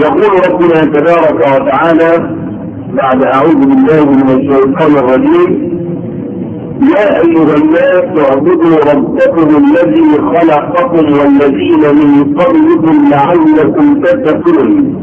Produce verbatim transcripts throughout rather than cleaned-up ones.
يقول ربنا تبارك وتعالى بعد أعوذ بالله من الشيطان الرجيم: يا أيها الناس اعبدوا ربكم الذي خلقكم والذين من قبلكم لعلكم تتقون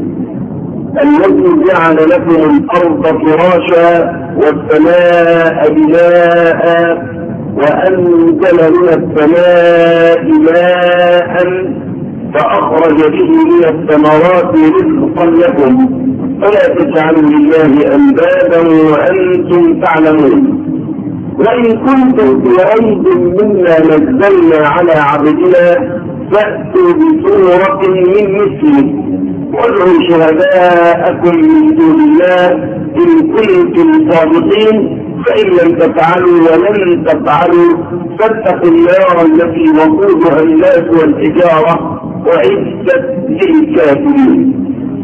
الذي جعل لكم الأرض فراشا والسماء بناء وأنزل من السماء ماء فأخرج به من الثمرات رزقا لكم فلا تجعلوا لله أندادا وأنتم تعلمون. وإن كنتم في ريب مما نزلنا على عبدنا فأتوا بسورة من مثله وادعوا شهداءكم من دون الله إن كنتم صادقين فإن لم تفعلوا ولن تفعلوا فاتقوا النار التي وقودها الناس والحجارة وعدت للكافرين.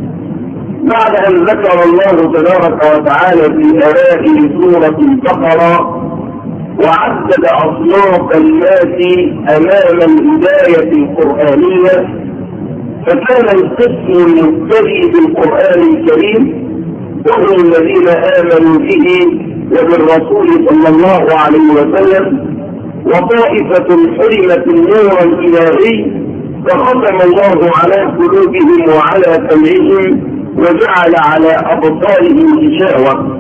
بعد أن ذكر الله تبارك وتعالى في أوائل سورة البقرة وعدد أصناف الناس أمام الهداية القرآنية، فكان القسم المبتدئ بالقرآن الكريم وهم الذين آمنوا به وبالرسول صلى الله عليه وسلم، وطائفة حرمت النور الإلهي فختم الله على قلوبهم وعلى سمعهم وجعل على أبصارهم غشاوة.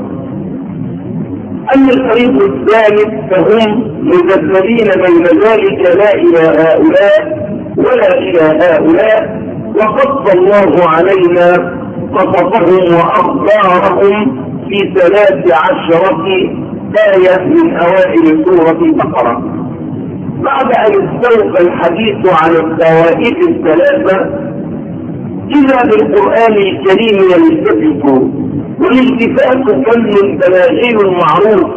أما الفريق الثالث فهم مذبذبين بين ذلك لا إلى هؤلاء ولا إلى هؤلاء، وقص الله علينا قصصهم وأخبارهم في ثلاث عشرة آية من أوائل سورة البقرة. بعد أن استوفى الحديث عن الطوائف الثلاثة إذا بالقرآن الكريم يلتفت، والالتفات فن بلاغي معروف.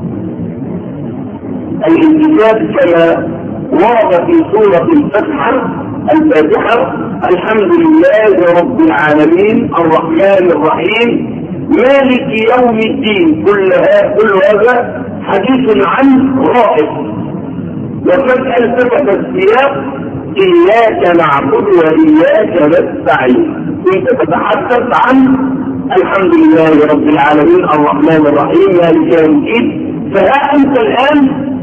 الالتفات كما ورد في سورة الفتحة الفاتحة: الحمد لله رب العالمين الرحمن الرحيم مالك يوم الدين. كل هذا حديث عن غائب. وفجأة التفت السياق: إياك نعبد وإياك نستعين. كنت تتحدث عن الحمد لله رب العالمين الرحمن الرحيم مالك يوم الدين، فها أنت الآن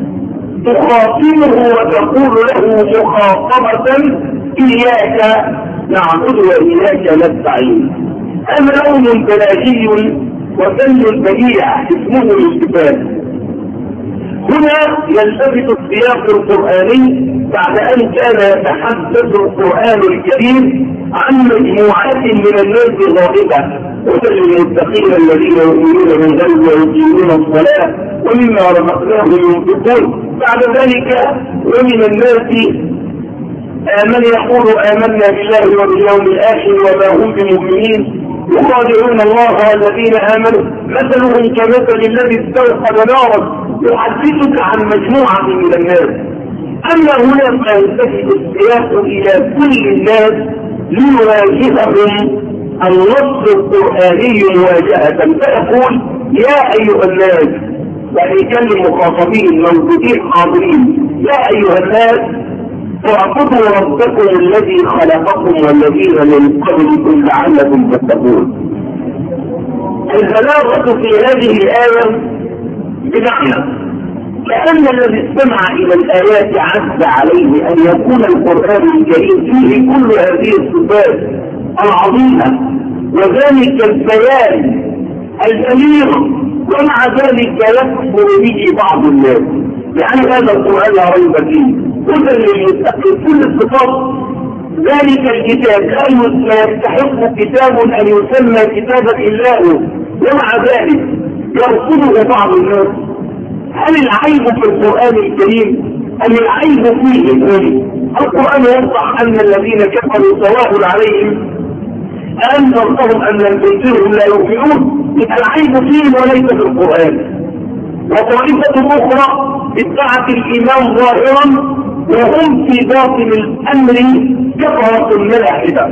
تخاطبه وتقول له مخاطبة: إياك نعبد وإياك نستعين. هذا لون بلاغي وفن بديع اسمه الالتفات. هنا يلتفت السياق القرآني بعد أن كان يتحدث القرآن الكريم عن مجموعات من الناس غائبة: وجل المتقين الذين يؤمنون بالغيب ويقيمون الصلاة ومما رزقناهم ينفقون. بعد ذلك ومن الناس من يقول آمنا بالله وباليوم الآخر وما هم بمؤمنين يخادعون الله والذين آمنوا مثلهم كمثل الذي استوقد نارا. يحدثك عن مجموعة من الناس. أما هنا فيلتفت السياق إلى كل الناس ليواجههم النص القرآني مواجهة، فيقول: يا أيها الناس، يعني يكلم مخاطبين موجودين حاضرين: يا أيها الناس اعبدوا ربكم الذي خلقكم والذين من قبلكم لعلكم تتقون. البلاغة في هذه الآية بمعنى لأن الذي استمع إلى الآيات عز عليه أن يكون القرآن الكريم فيه كل هذه الصفات العظيمة وذلك البيان البليغ، ومع ذلك يكفر به بعض الناس. يعني هذا القرآن لا ريب فيه هدى للمتقين كل الصفات. ذلك الكتاب لا يستحق كتاب أن يسمى كتابا إلا هو، ومع ذلك يرفضه بعض الناس. هل العيب في القرآن الكريم أم العيب فيه؟ القرآن يوضح أن الذين كفروا سواء عليهم أنذرتهم أم لم تنذرهم لا يؤمنون. العيب فيهم وليس في القرآن. وطائفة أخرى ادعت الإيمان ظاهرا وهم في باطن الأمر كفرة ملاحدة.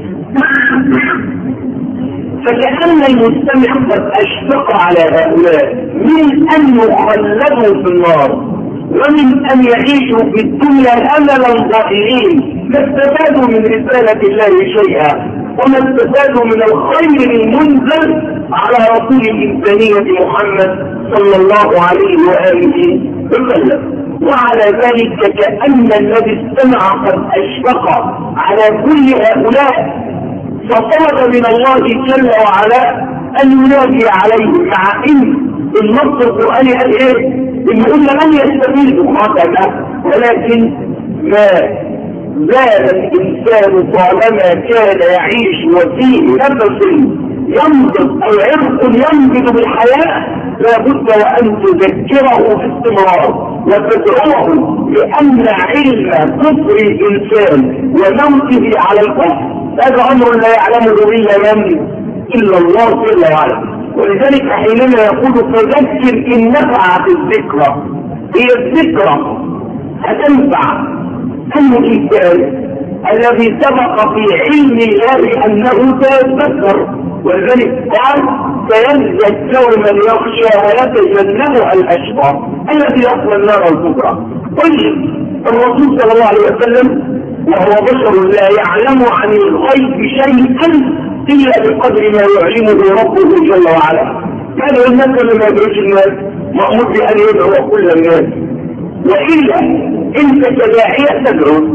فكأن المستمع قد أشفق على هؤلاء من أن يخلدوا في النار ومن أن يعيشوا في الدنيا أملا ضائعين ما استفادوا من رسالة الله شيئا، وما استفادوا من الخير المنزل على رسول الإنسانية محمد صلى الله عليه وآله وسلم. وعلى ذلك كأن الذي استمع قد أشفق على كل هؤلاء فطلب من الله جل وعلا أن ينادي عليهم، مع إن النص القرآني قال إيه؟ إن قلنا لن يستفيدوا خاتمة، ولكن ما زال الإنسان طالما كان يعيش وفيه نفس ينبض أو عرق ينبض بالحياة لابد وأن تذكره باستمرار وتدعوه، لأن علم كفر الإنسان وموته على الكفر هذا أمر لا يعلمه إلا من إلا الله جل وعلا. ولذلك حينما يقول تذكر إن نفعت الذكرى، هي الذكرى هتنفع أن الإنسان الذي سبق في علم الله أنه سيتذكر، ولذلك قال سيذكر من يخشى ويتجنبها الأشقى الذي يصلى النار الكبرى. طيب الرسول صلى الله عليه وسلم وهو بشر لا يعلم عن الغيب شيئا إلا بقدر ما يعلمه ربه جل وعلا. كان الناس لما يدعوش الناس مأمور بأن يدعو كل الناس، وإلا أنت كداعية تدعو.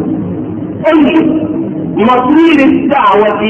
طيب مصير الدعوة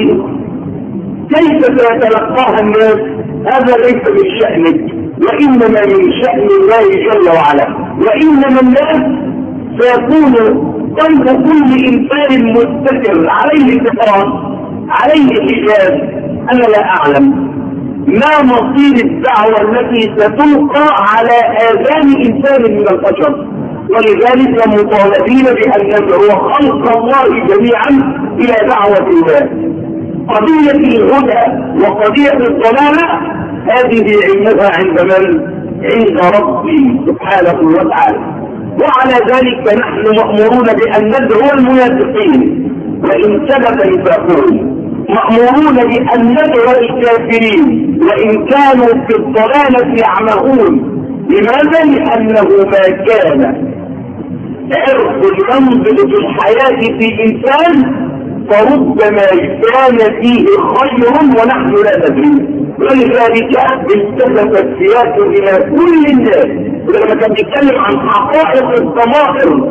كيف سيتلقاها الناس هذا ليس من شأنك، وإنما من شأن الله جل وعلا. وإنما الناس سيكون قلب كل إنسان مستتر عليه ستران عليه حجاب. أنا لا أعلم ما مصير الدعوة التي ستلقى على آذان إنسان من البشر، ولذلك مطالبين بأن ندعو خلق الله جميعا إلى دعوة الله. قضية الهدى وقضية الضلالة هذه علمها عند من؟ عند ربي سبحانه وتعالى. وعلى ذلك نحن مأمورون بأن ندعو المنافقين، وإن ثبت نفاقهم، مأمورون بأن ندعو الكافرين وإن كانوا في الضلالة يعمهون. لماذا؟ لأنه ما كان عرق ينبض في الحياة في إنسان فربما كان فيه خير ونحن لا ندري. ولذلك التفت السياسة إلى كل الناس، ولما كان بيتكلم عن حقائق الضمائر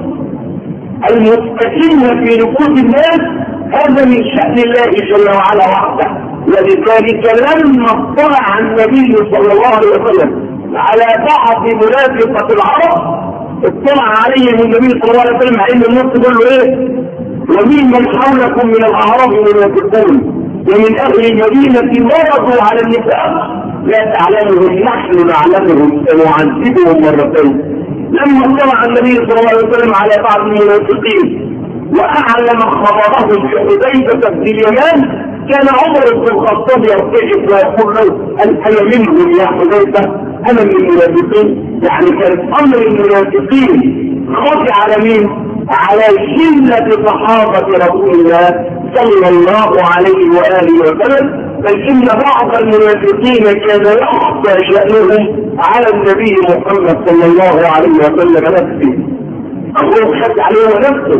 المستكنة في نفوس الناس هذا من شأن الله جل وعلا وحده. ولذلك لما اطلع النبي صلى الله عليه وسلم على بعض منافقة العرب اطلع عليهم النبي صلى الله عليه وسلم عند النص قال له ايه؟ ومن من حولكم من الأعراب منافقون ومن أهل المدينة مرضوا على النفاق لا تعلمهم نحن نعلمهم سنعذبهم مرتين. لما اطلع النبي صلى الله عليه وسلم على بعض المنافقين وأعلم خبرهم في حذيفة بن اليمان كان عمر بن الخطاب يرتجف ويقول له أنا منهم يا حذيفة، أنا من المنافقين. يعني كانت أمر المنافقين خاضع على مين؟ على جلة صحابة رسول الله صلى الله عليه وآله وسلم، بل إن بعض المنافقين كان يخفى شأنهم على النبي محمد صلى الله عليه وسلم نفسه. أقول خد عليه نفسه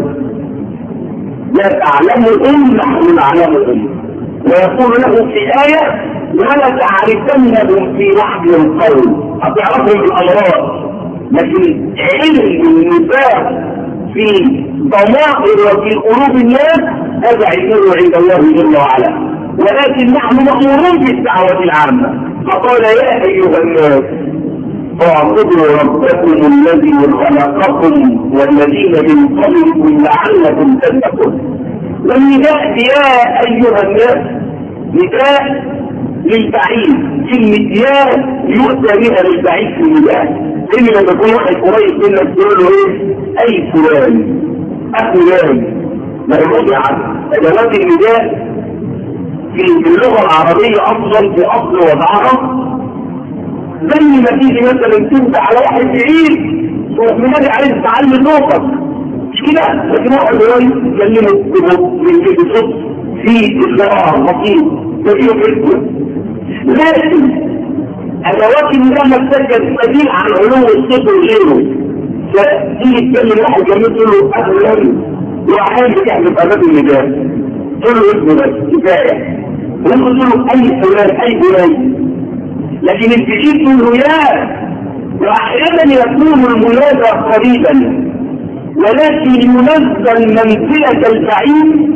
لا تعلمهم نحن نعلمهم، ويقول له في آية ولا تعرفنهم في لحن القول، هتعرفهم بالأمراض، لكن علم النفاق في ضمائر وفي قلوب الناس هذا علمه عند الله جل وعلا. ولكن نحن مأمورون بالدعوة العامة. فقال يا أيها الناس اعبدوا ربكم الذي خلقكم والذين من قبلكم لعلكم تتقون. والنداء يا أيها الناس نداء للبعيد، كلمة يا يؤتى بها للبعيد في النداء. إن لما يكون واحد قريب منك تقول له إيه؟ أي فلان أفلان. ما يقول عن أدوات النداء في اللغة العربية أفضل في أصل وضعها، زي ما تيجي مثلا تنت على واحد بعيد ومنادي عليه تعلم نوقف مش كده، لكن واحد قريب يكلمه بصوت في إصرار بسيط تجيه بالكل. لكن أدوات النداء محتاجة بديل عن علو الصوت وغيره. فتيجي تكلم واحد جميل تقول له أهلا وأحيانا بتحدث أدوات النداء تقول له اسمه بس كفايه. ويقول له اي فلان اي فلان، لكن انت جيت له يا، واحيانا يكون المنادى قريبا ولكن ينزل منزله البعيد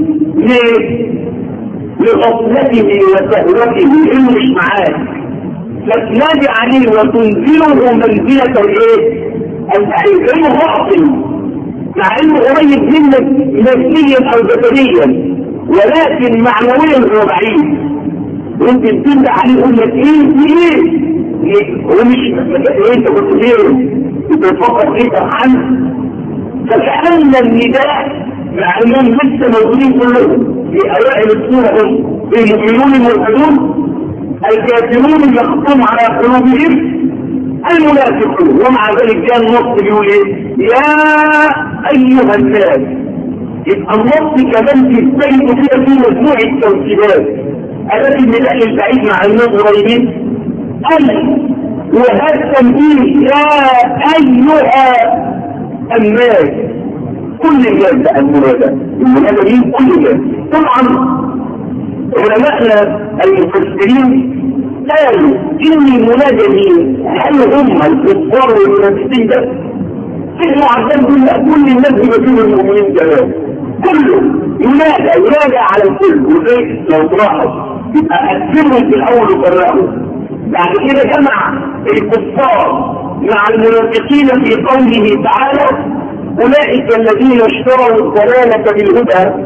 لغفلته وسهوته، انه مش معاك، فتنادي عليه وتنزله منزله الايه؟ البعيد، انه غافل مع انه قريب منك نفسيا او جسديا ولكن معنويا هو بعيد، وانت بتنده عليه يقول لك ايه في ايه؟ هو مش ايه انت كنت ايه؟ انت بتفكر ايه عنه؟ فكأن النداء مع انهم لسه موجودين كلهم في اوائل السوره، هم المؤمنون الموحدون الكافرون المختوم على قلوبهم المنافقون، ومع ذلك كان النص بيقول ايه؟ يا ايها الناس. يبقى النص كمان في السيد كده في مجموع التوكيدات التي من اهل البعيد مع الناس قريبين قال وهذا تنبيه يا ايها الناس، كل الناس بقى المنادى، المنادى مين؟ كل الناس. طبعا علماءنا المفسرين قالوا ان المنادى مين؟ هل هم الكفار والمنافقين بس؟ احنا عشان كل الناس بيكون المؤمنين كمان كله ينادى ينادى على الكل. وزي لو تلاحظ يبقى أكثرهم في الاول وفرقوا، بعد كده جمع الكفار مع المنافقين في قوله تعالى اولئك الذين اشتروا الضلالة بالهدى.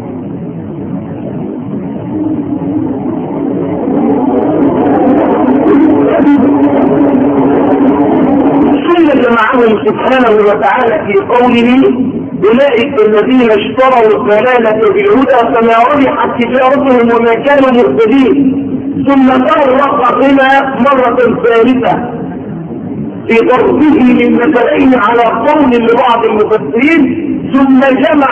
ثم جمعهم سبحانه وتعالى في قوله اولئك الذين اشتروا الضلالة بالهدى فما ربحت تجارتهم وما كانوا مهتدين. ثم فرق بنا مرة ثالثة في ضربه من مثلين على قول لبعض المفسرين، ثم جمع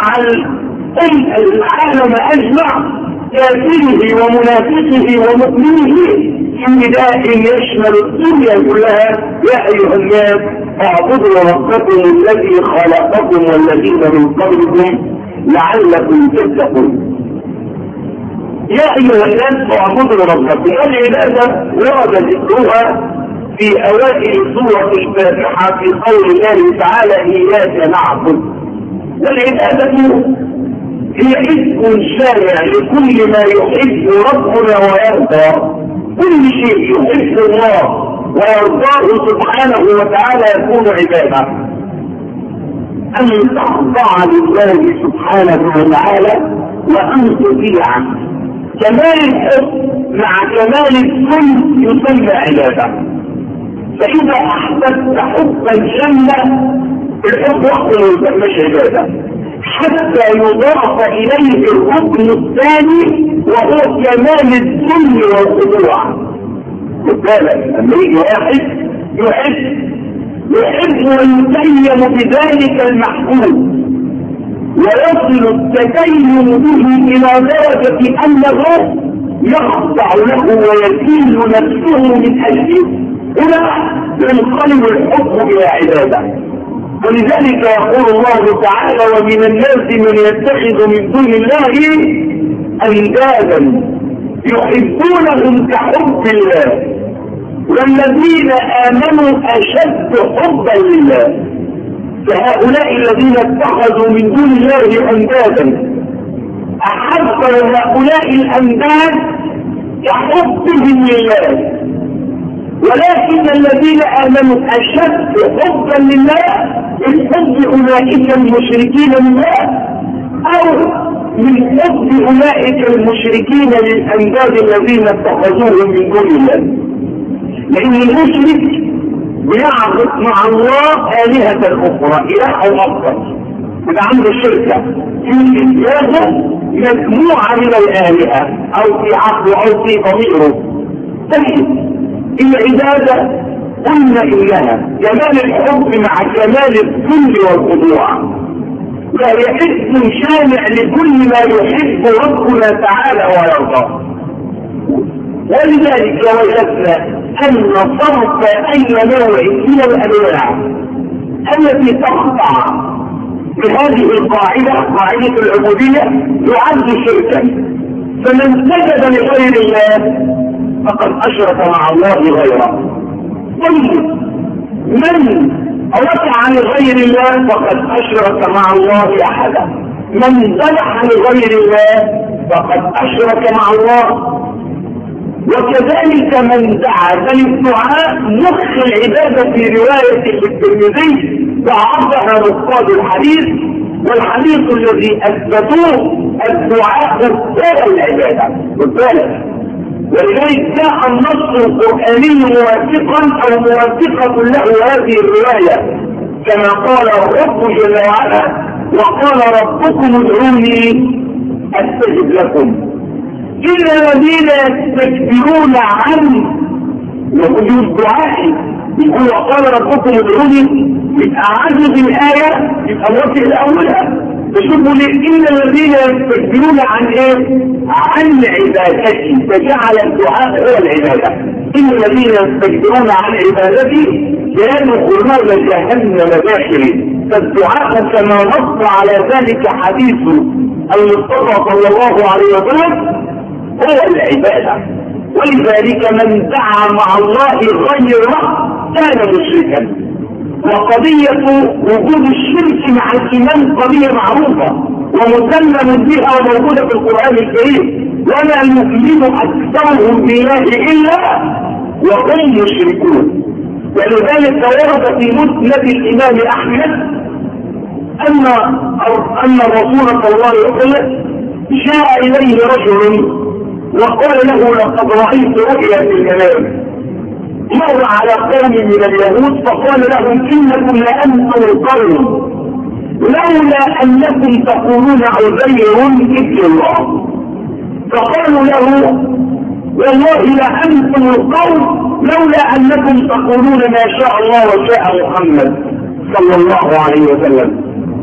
العالم اجمع كافره ومنافقه ومؤمنه في نداء يشمل الدنيا كلها يا ايها الناس اعبدوا ربكم الذي خلقكم والذين من قبلكم لعلكم تتقون. يا ايها الناس اعبدوا ربكم. العباده ورد ذكرها في اوائل سوره الفاتحه في قول الله تعالى اياك نعبد. والعباده هي اسم شارع لكل ما يحب ربنا ويرضى. كل شيء يحب الله ويرضاه سبحانه وتعالى يكون عباده. ان تخضع لله سبحانه وتعالى وان تطيعه. كمال الحب مع كمال الكل يسمى عباده. فاذا احببت حبا جما الحب وحده ما يسمىش عباده حتى يضاف اليه الركن الثاني وهو كمال الذل والخضوع. خد بالك لما يجي واحد يحب يحب ويتيم بذلك المحبوب ويصل التدين به الى درجه انه يخضع له ويذل نفسه من اجله. هنا ينقلب الحب الى عباده. ولذلك يقول الله تعالى ومن الناس من يتخذ من دون الله اندادا يحبونهم كحب الله والذين امنوا اشد حبا لله. فهؤلاء الذين اتخذوا من دون الله اندادا احب هؤلاء الانداد كحبهم لله، ولكن الذين امنوا اشد حبا لله من حب اولئك المشركين لله او من حب اولئك المشركين للانداد الذين اتخذوهم من دون الله. لان المشرك بيعبد مع الله آلهة أخرى إله أكبر، يبقى عنده شركة في إلهه مجموعة من الآلهة أو في عقله أو في ضميره. طيب العبادة قلنا إنها كمال الحب مع كمال الذل والخضوع، وهي اسم شامع لكل ما يحب ربنا تعالى ويرضاه. ولذلك وجدنا أن صرف أي نوع من الأنواع التي تخضع بهذه القاعدة قاعدة العبودية يعد شركا. فمن سجد لغير الله فقد أشرك مع الله غيره. طيب من ركع لغير الله فقد أشرك مع الله أحدا. من ذبح لغير الله فقد أشرك مع الله. وكذلك من دعا، فالدعاء مخ العبادة في رواية الترمذي ضعفها نقاد الحديث، والحديث الذي أثبتوه الدعاء هو العبادة بالذات. ولذلك جاء النص القرآني موافقا أو موافقة له هذه الرواية، كما قال الرب جل وعلا: وقال ربكم ادعوني أستجب لكم. إن الذين يستكبرون عن وجود دعائي، يقول وقال ربكم ادعوني، يبقى عزم الآية يبقى الوقت الأولى. تشوفوا ليه إن الذين يستكبرون عن إيه؟ عن عبادتي، فجعل الدعاء هو العبادة. إن الذين يستكبرون عن عبادتي يدخلون جهنم داخلين. فالدعاء كما نص على ذلك حديث المصطفى صلى الله عليه وسلم هو العبادة. ولذلك من دعا مع الله غيره كان مشركا. وقضية وجود الشرك مع الإيمان قضية معروفة ومسلم بها وموجودة في القرآن الكريم: ولا يؤمن أكثرهم بالله إلا وهم مشركون. ولذلك ورد في مسند الإمام أحمد أن أن الرسول صلى الله عليه وسلم جاء إليه رجل وقال له: لقد رأيت رؤيا في المنام. مر على قوم من اليهود فقال لهم: إنكم لأنتم القوم، لولا أنكم تقولون عزير ابن الله. فقالوا له: والله لأنتم القوم لولا أنكم تقولون ما شاء الله وشاء محمد صلى الله عليه وسلم.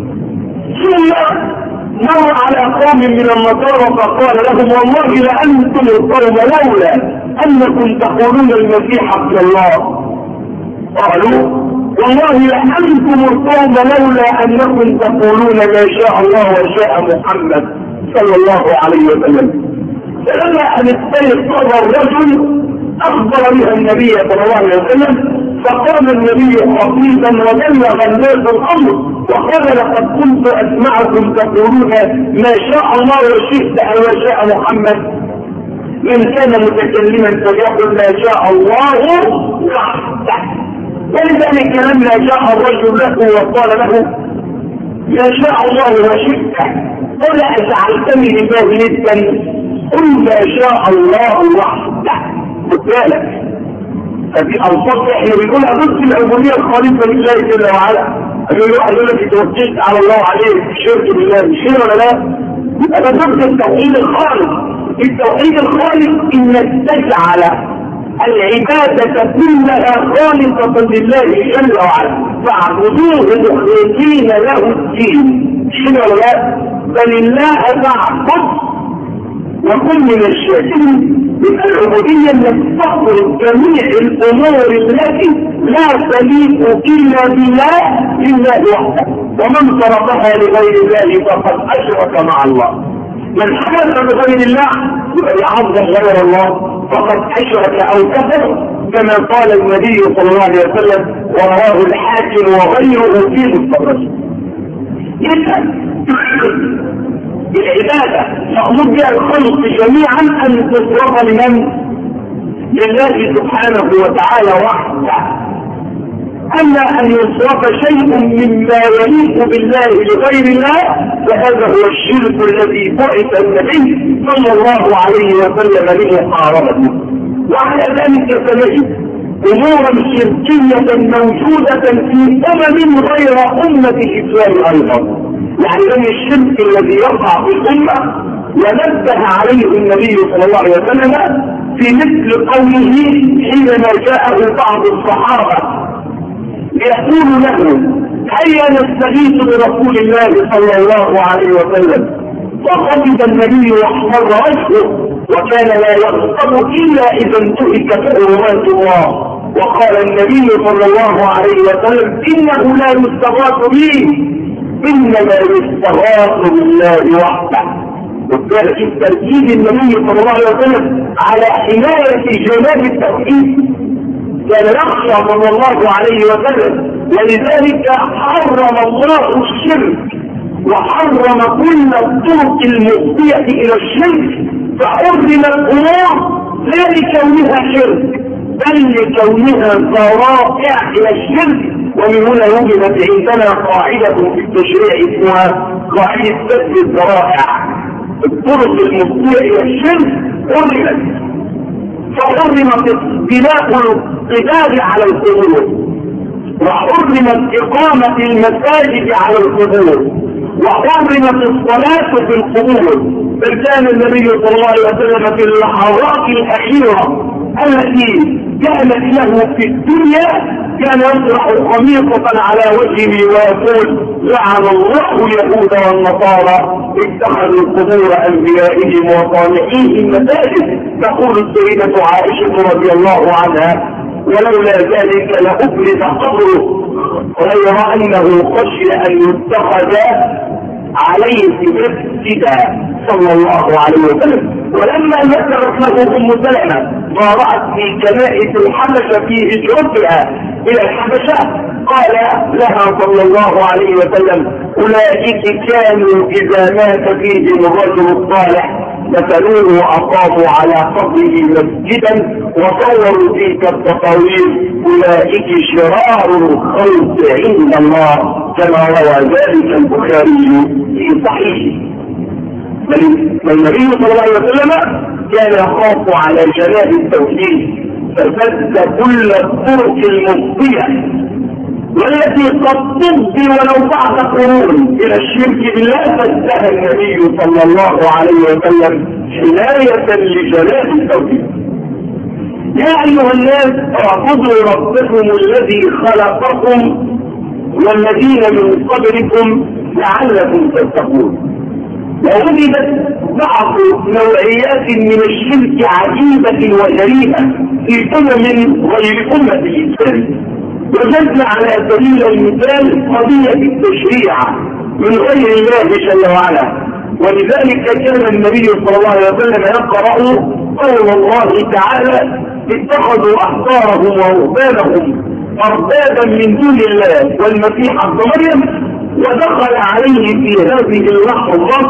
ثم مر على قوم من النصارى فقال لهم: والله لأنتم القوم لولا أنكم تقولون المسيح ابن الله. قالوا: والله لأنتم القوم لولا أنكم تقولون ما شاء الله وشاء محمد صلى الله عليه وسلم. فلما أن استيقظ الرجل أخبر بها النبي صلى الله عليه وسلم، فقام النبي خطيبا وبلغ الناس الأمر وقال: لقد كنت أسمعكم تقولون ما شاء الله وشئت أو شاء محمد. من كان متكلما فليقل ما شاء الله وحده. ولذلك لما جاء الرجل له وقال له: ما شاء الله وشئت قل أجعلتني لله ندا؟ قل ما شاء الله وحده. خد بالك، ففي ألفاظ احنا بنقولها ضد العبودية الخالصة لله جل وعلا. أقول له واحد يقول لك توكلت على الله عليه شرك بالله، مش كده ولا لا؟ يبقى ده ضد التوحيد الخالص. التوحيد الخالص انك تجعل العبادة كلها خالصة لله جل وعلا، فاعبدوه مخلصين له الدين، مش كده ولا لا؟ بل الله فاعبد وكن من الشاكرين. العبودية التي تخرج جميع الامور التي لا تليق الا بالله لله وحده، ومن صرفها لغير الله فقد اشرك مع الله. من حدث بغير الله يبقى يعظم غير الله فقد اشرك او كفر، كما قال النبي صلى الله عليه وسلم ورواه الحاكم وغيره في مستدركه. يبقى العبادة مأمور بها الخلق جميعا أن تصرف لمن؟ لله سبحانه وتعالى وحده. أما أن يصرف شيء مما يليق بالله لغير الله فهذا هو الشرك الذي بعث النبي صلى الله عليه وسلم لمحاربته. وعلى ذلك فنجد أمورا شركية موجودة في أمم غير أمة الإسلام أيضا. يعني من الشرك الذي يقع في الأمة ونبه عليه النبي صلى الله عليه وسلم في مثل قوله حينما جاءه بعض الصحابة يقول له: هيا نستغيث برسول الله صلى الله عليه وسلم. فغضب النبي واحمر وجهه وكان لا يغضب إلا إذا انتهكت حرمات الله. وقال النبي صلى الله عليه وسلم: إنه لا يستغاث به، إنما يستغاث بالله وحده. وكان تركيز النبي صلى الله عليه وسلم على حماية جناب التوحيد، كان يخشى صلى الله عليه وسلم، ولذلك حرم الله الشرك وحرم كل الطرق المفضية إلى الشرك، فحرم الأمور لا لكونها شرك بل لكونها ذرائع إلى الشرك. ومن هنا وجدت عندنا قاعدة في التشريع اسمها قاعدة سد الذرائع. الطرق المفضية إلى الشرك حرمت، فحرمت بناء القتال على القبور، وحرمت إقامة المساجد على القبور، وحرمت الصلاة في القبور. بل كان النبي صلى الله عليه وسلم في اللحظات الأخيرة التي كانت له في الدنيا كان يطرح خميصة على وجهه ويقول: لعن الله اليهود والنصارى اتخذوا قبور انبيائهم وصالحيهم مساجد. تقول السيدة عائشة رضي الله عنها: ولولا ذلك لأبرز قبره، غير انه خشي ان يتخذ عليه مسجدا صلى الله عليه وسلم. ولما ذكرت له ام سلمة ما رأت في كنائس الحبشة في هجرتها الى الحبشة قال لها صلى الله عليه وسلم: اولئك كانوا اذا مات فيهم الرجل الصالح مثلوه واقاموا على قبره مسجدا وصوروا تلك التصاوير، اولئك شرار الخلق عند الله، كما روى ذلك البخاري في صحيحه. فالنبي صلى الله عليه وسلم كان يخاف على جناب التوحيد، فسد كل الطرق المفضية والتي قد تفضي ولو بعد قرون الى الشرك بالله، سدها النبي صلى الله عليه وسلم حماية لجناب التوحيد. يا ايها الناس اعبدوا ربكم الذي خلقكم والذين من قبلكم لعلكم تتقون. ووجدت بعض نوعيات من الشرك عجيبة وجريئة في أمم غير أمة الإسلام. وجدنا على سبيل المثال قضية التشريع من غير الله جل وعلا، ولذلك كان النبي صلى الله عليه وسلم يقرأ قول الله تعالى: اتخذوا أحبارهم ورهبانهم أربابا من دون الله والمسيح ابن مريم. ودخل عليه في هذه اللحظة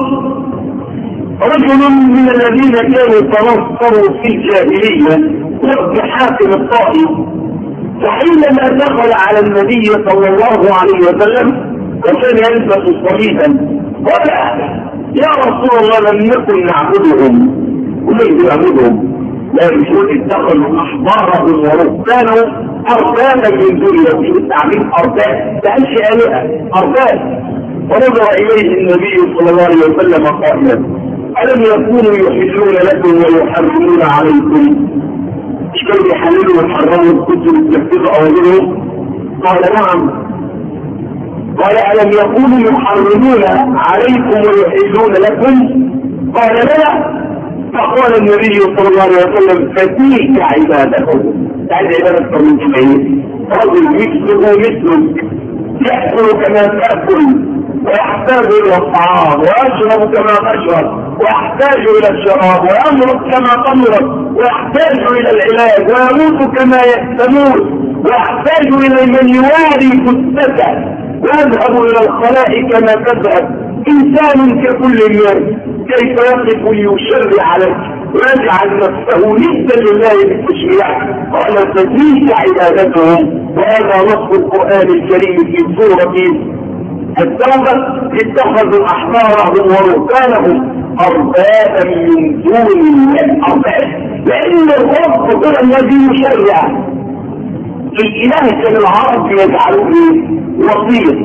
رجل من الذين كانوا تنصروا في الجاهلية وابن حاتم الطائي، وحينما دخل على النبي صلى الله عليه وسلم وكان يلبس صليبا قال: يا رسول الله لم نكن نعبدهم. وليس نعبدهم، لا يقول اتخذوا احبارهم ورهبانهم اربابا من دون الله. التعبير ارباب تأنشي آلهة ارباب. ونظر اليه النبي صلى الله عليه وسلم قائلا: ألم يكونوا يحلون لكم ويحرمون عليكم؟ مش كانوا يحللوا ويحرموا كنتم تنفذوا أوامرهم؟ قال: نعم. قال: ألم يكونوا يحرمون عليكم ويحلون لكم؟ قال: لا. فقال النبي صلى الله عليه وسلم: فتلك عبادتهم. تعالى عبادة من جمعين رجل مثله مثلك يأكل كما تأكل ويحتاج إلى الطعام ويشرب كما تشرب ويحتاج إلى الشراب ويمرض كما تمرض ويحتاج إلى العلاج ويموت كما تموت ويحتاج إلى من يواري جثته ويذهب إلى الخلاء كما تذهب. إنسان ككل الناس، كيف يقف ليشرع عليك ويجعل نفسه ندا لله بالتشريع؟ قال: فتلك عبادتهم. وهذا نص القرآن الكريم في سورة التوبة: اتخذوا أحبارهم ورهبانهم أربابا من دون الله. أرباب لأن الرب هو الذي يشرع. الإله كان العرب يجعله وسيط،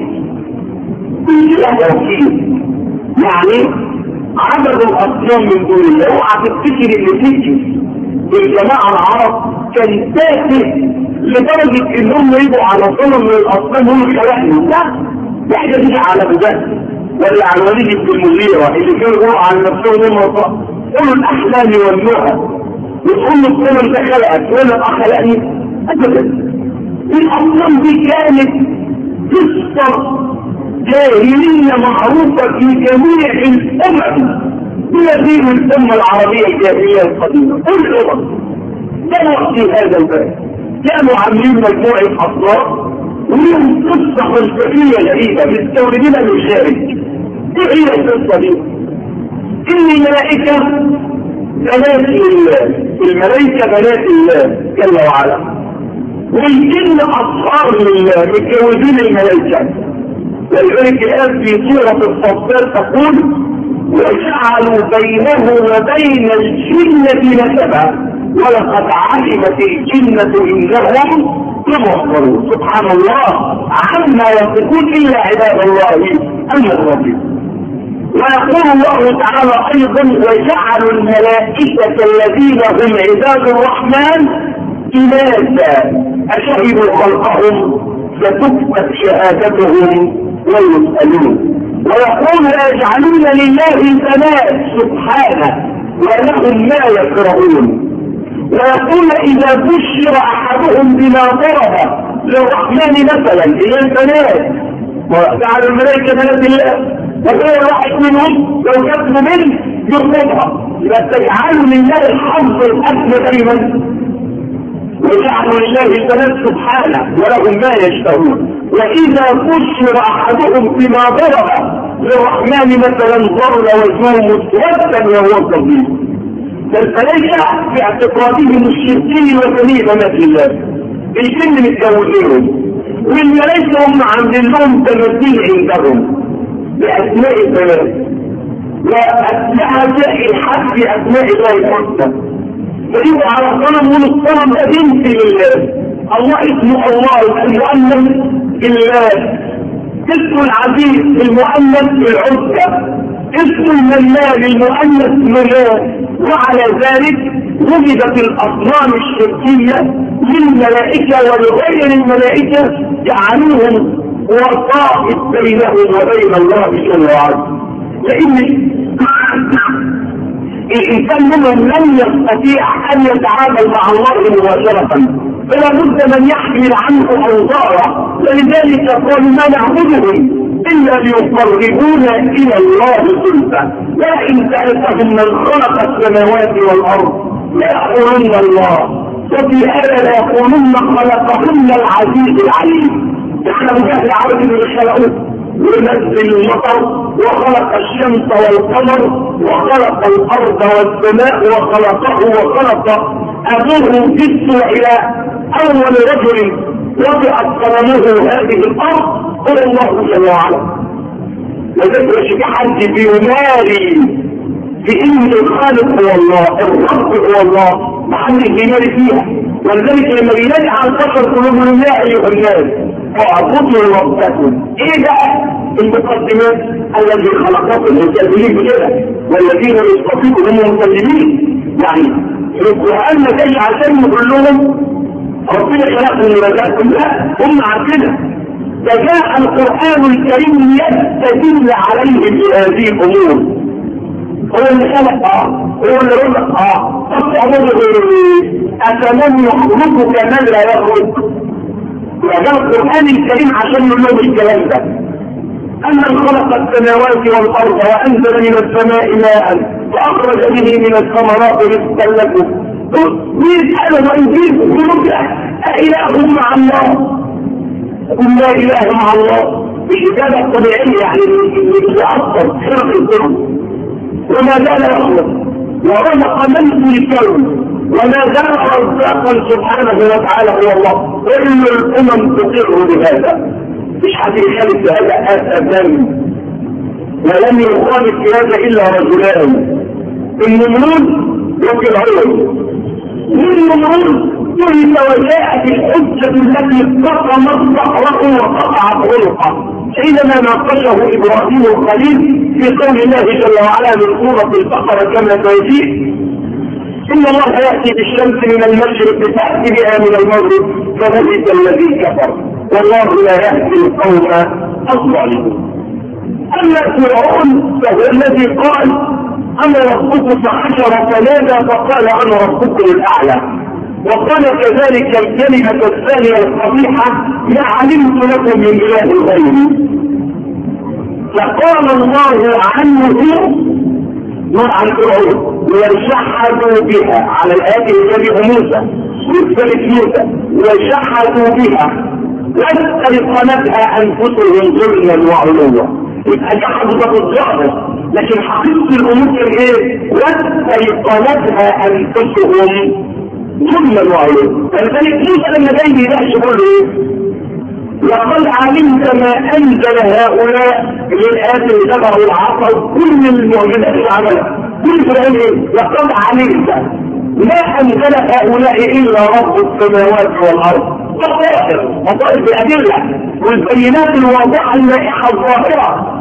الإله وسيط يعني عبدوا الأصنام من دون الله. اوعى تفتكر ان تيجي الجماعة العرب كان تافه لدرجة انهم يبقوا على صنم من الأصنام هم خلقهم. لا، واحدة تيجي على بذات ولا على وليد بن المغيرة اللي كانوا يقولوا على نفسهم هم قولوا الأحلام والنهى وتقولوا الصنم ده خلقك ولا خلقني أبدا. الأصنام دي كانت قصة جاهلية معروفة في جميع الأمم بما فيه الأمة العربية الجاهلية القديمة كل الأمم كانوا في هذا الباب، كانوا عاملين مجموعة أصناف ولهم قصة فلسفية غريبة مستوردين من الخارج. ايه هي القصة دي؟ إن الملائكة بنات الله، الملائكة بنات الله جل وعلا، والجن أصهار لله متجوزين الملائكة. ولذلك الآن في سورة الصفات تقول وجعلوا بينه وبين الجنة نسبا ولقد علمت الجنة إنهم لمحضرون. سبحان الله عما يصفون إلا عباد الله المقربين. ويقول الله تعالى أيضا وجعلوا الملائكة الذين هم عباد الرحمن إناثا أشهدوا خلقهم فتكتب شهادتهم ويسألون. ويقول يجعلون لله البنات سبحانه ولهم ما يكرهون. ويقول إذا بشر أحدهم بما ضرب للرحمن مثلا إلى البنات وجعل الملائكة بنات الله وغير واحد منهم لو كتبوا منه يرفضها يبقى تجعلوا لله الحظ الأدنى دايما. وجعلوا لله البنات سبحانه ولهم ما يشتهون. وإذا بشر أحدهم بما ضرب للرحمن مثلا ظل وجهه مسودا وهو كظيم. فالملائكة في اعتقادهم الشركي وثني بنات الله الجن متجوزينهم، والملائكة هم عاملين لهم تمثيل عندهم بأسماء البنات وأسماء الحق بأسماء الله الحسنى. فيبقى على صنم من الصنم ده بنت لله. الله اسمه الله المؤنث بالله، اسمه العزيز المؤنث العزة، اسم المنان المؤنث منان. وعلى ذلك وجدت الأصنام الشركية للملائكة ولغير الملائكة جعلوهم وسائط بينهم وبين الله جل وعلا. لأن الإنسان منهم لم يستطيع أن يتعامل مع الله مباشرة، فلا بد من يحمل عنه أوضاعه. ولذلك قالوا ما نعبدهم إلا ليقربونا إلى الله زلفى. وإن سألتهم من خلق السماوات والأرض ليقولن الله، وفي هذا ليقولن خلقهن العزيز العليم. نحن مجاهد عبد من خلقه وينزل المطر وخلق الشمس والقمر وخلق الأرض والسماء وخلقه وخلق أبوه جدته إلى أول رجل وضعت قدمه هذه الأرض هو الله جل وعلا. وذكر شيء حد بيماري بإن الخالق هو الله، الرب هو الله، محل بيماري فيها. ولذلك لما يجعل البشر قلوبهم يا أيها الناس واعبدوا ربكم. ايه بقى المقدمات؟ الذي خلقكم مكذبين بكده والذين يستطيعوا هم مكذبين. يعني القرآن ما جاي عشان يقول لهم ربنا خلقهم ورزقكم، لا هم عارفينها. فجاء القرآن الكريم يستدل عليهم بهذه الأمور. هو اللي خلق اه هو اللي رزق اه طب تعملوا ايه؟ أفمن يخلق كمن لا يخلق. وجاء القرآن الكريم عشان يقول لهم الكلام ده. أمن خلق السماوات والأرض وأنزل من السماء ماء وأخرج به من الثمرات رزقا لكم. ويسألوا ويجيبوا يقولوا أإله مع الله؟ قل لا إله مع الله. الإجابة الطبيعية يعني اللي بتأثر خلق الكون وما زال يخلق ورزق من في الكون وما زال رزاقا سبحانه وتعالى هو الله. وإن الأمم تقر بهذا، مش حد يخالف بهذا أبدا، ولم يخالف بهذا إلا رجلان، النمرود وفرعون. والنمرود كيف وجاءت الحجة التي قطمت ظهره وقطعت عنقه حينما ناقشه إبراهيم الخليل في قول الله جل وعلا من سورة البقرة كما سيجيء إن الله يأتي بالشمس من المشرق تأتي بها من المغرب فبهت الذي كفر والله لا يهدي القوم الظالمون. أما فرعون فهو الذي قال أنا ربكم فحشر فنادى فقال أنا ربكم الأعلى، وقال كذلك الكلمة الثانية الصحيحة ما علمت لكم من إله غيري. فقال الله عنه نار عن فرعون وشحذوا بها على الآيات اللي جابها موسى ورسالة موسى وشحذوا بها واستيقنتها أنفسهم ظلما وعلوا. يبقى جحدوا ده الظاهر، لكن حقيقة الأمور كان إيه؟ واستيقنتها أنفسهم ظلما وعلوا. فلذلك موسى لما جاي بيناقش يقول إيه؟ لقد علمت ما أنزل هؤلاء للآيات اللي تبعوا العصر كل المعجزات اللي عملها كل فرعون إيه؟ لقد علمت ما أنزل هؤلاء إلا رب السماوات والأرض. مصائر مصائر بالأدلة والبينات الواضحة اللائحة الظاهرة.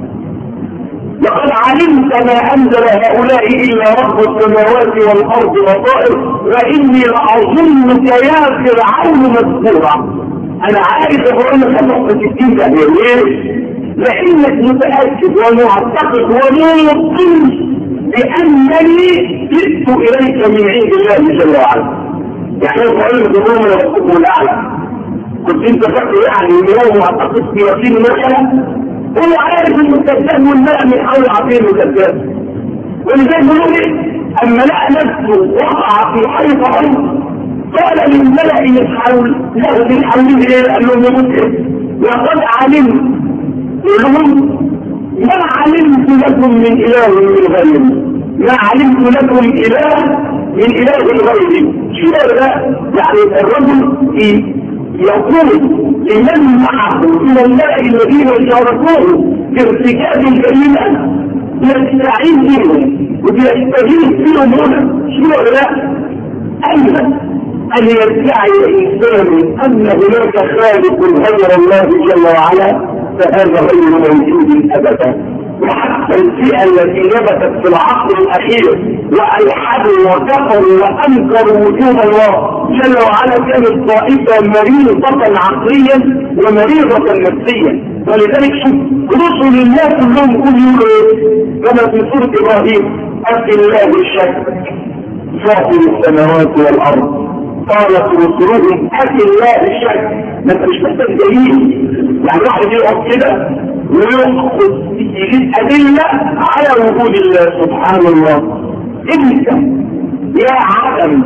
لقد علمت ما أنزل هؤلاء إلا رب السماوات والأرض مصائر وإني لأظنك يا فرعون مذكورا. أنا عارف يا فرعون خلق ستين ده ليه؟ لأنك متأكد ومعتقد وموقن بأنني جئت إليك من عند الله جل وعلا. يعني فرعون يقولون من ربكم الأعلى. كنت أنت فاكر يعني إن هو معتقد في يقين مثلا؟ هو عارف المكذب والماء من حول عقيل المكذب. ولذلك بيقول إيه؟ أما لقى نفسه وقع في حيط عمر قال للملأ من حول له من حوله إيه؟ قال لهم يموت إيه؟ لقد علمت لهم ما علمت لكم من إله من غيري. ما علمت لكم إله من إله غيري. شو ده؟ يعني الرجل يقول لمن معه من الملأ الذين يشاركوه في ارتكاب الجريمة يستعين بهم ويستجيب فيهم هنا. شو ده؟ أما أن يدعي الإنسان أن هناك خالق غير الله جل وعلا فهذا غير موجود أبدا. وحتى الفئة التي نبتت في العصر الأخير وألحدوا وكفروا وأنكروا وجود الله جل وعلا كانت طائفة مريضة عقليا ومريضة نفسيا. ولذلك شوف رسل الله كلهم يقولوا كما في سورة إبراهيم أفي الله الشك فاطر السماوات والأرض قالت رسلهم أفي الله الشك. ما انت مش محتاج دليل. يعني واحد يقعد كده ويأخذ يجيب أدلة على وجود الله سبحان الله. انت يا عدم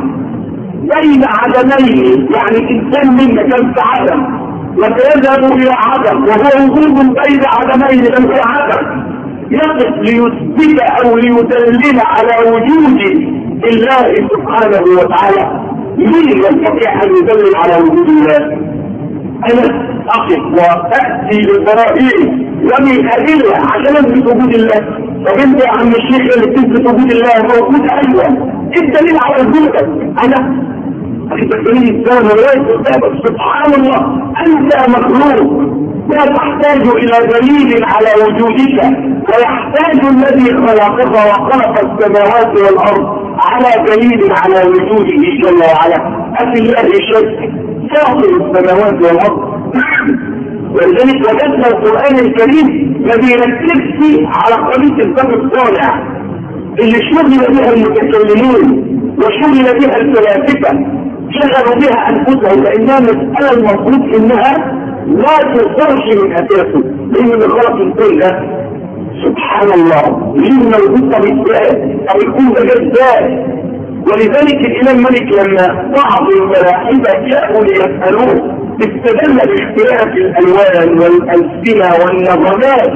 بين عدمين، يعني انسان منك كان في عدم وتذهب الى عدم وهو وجود بين عدمين لم في عدم يقف ليثبت او ليدلل على وجود الله سبحانه وتعالى. مين يستطيع ان يدلل على وجود الله؟ انا اقف واتي بالبراهين ومن ادله عشان اثبت وجود الله. طب انت يا عم الشيخ اللي بتثبت وجود الله موجود؟ ايوه. الدليل على وجودك انا انت دليل السلام وليس قدامك. سبحان الله انت مخلوق لا تحتاج الى دليل على وجودك، ويحتاج الذي خلقك وخلق السماوات والارض على دليل على وجوده جل وعلا. افي الله شك فاطر السماوات والارض. ولذلك وجدنا القرآن الكريم ما بيركزش على قضية الفهم الصالح اللي شغل بها المتكلمون وشغل بها الفلاسفة شغلوا بها أنفسهم، لأنها مسألة المفروض إنها لا تصرش من أساسه. لأن اللي خلق الكون ده سبحان الله ليه موجود؟ طب ازاي؟ طب يكون ده ازاي؟ ولذلك الإمام مالك لما بعض الملاحدة جاءوا ليسألوه استدل باختلاف الألوان والألسنة والنغمات،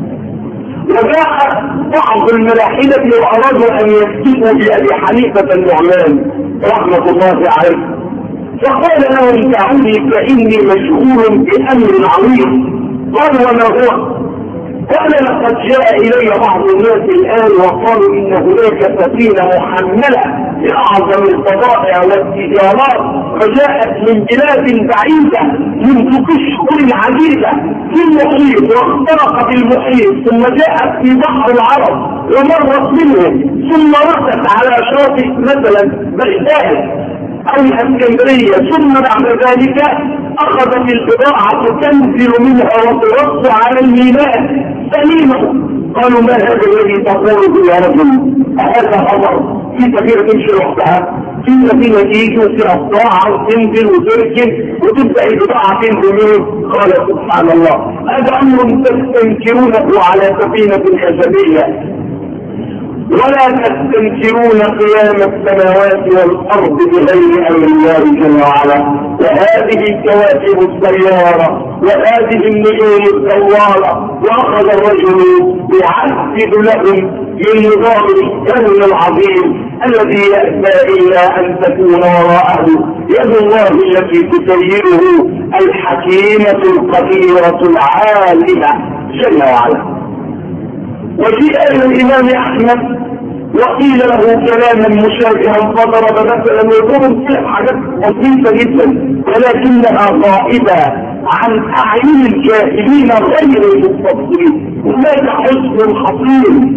وجاء بعض الملاحدة وأرادوا أن يكتبوا بأبي حنيفة النعمان رحمة الله عليه، فقال لهم دعوني فإني مشغول بأمر عظيم. قال وما هو؟ قال لقد جاء إلي بعض الناس الآن وقالوا إن هناك سفينة محملة بأعظم الفضائع والتجارات فجاءت من بلاد بعيدة منذ أشهر عديدة في المحيط واخترقت المحيط ثم جاءت في بحر العرب ومرت منهم ثم رست على شاطئ مثلا بغداد أو الإسكندرية ثم بعد ذلك أخذت البضاعة تنزل منها وترص على الميناء سليمة. قالوا ما هذا الذي تقوله يا رجل؟ هذا خبر في سفينة تمشي وحدها، في سفينة تيجي وفي الطاعة وتنزل وتركن وتبدأ البضاعة تنزل منه. قال سبحان الله هذا أمر تستنكرونه على سفينة خشبية. ولا تستنكرون قيام السماوات والارض بغير امر الله جل وعلا. وهذه الكواكب السياره وهذه النجوم الزواره، واخذ الرجل يعذب لهم من نظام الكون العظيم الذي يأبى إلا أن تكون وراءه يد الله التي تسيره الحكيمة القديرة العالمة جل وعلا. وجاء إلى الإمام أحمد وقيل له كلاما مشابها فضرب مثلا ويقول فيه حاجات بسيطة جدا ولكنها غائبة عن أعين الجاهلين غير المستبصرين. هناك حزن خطير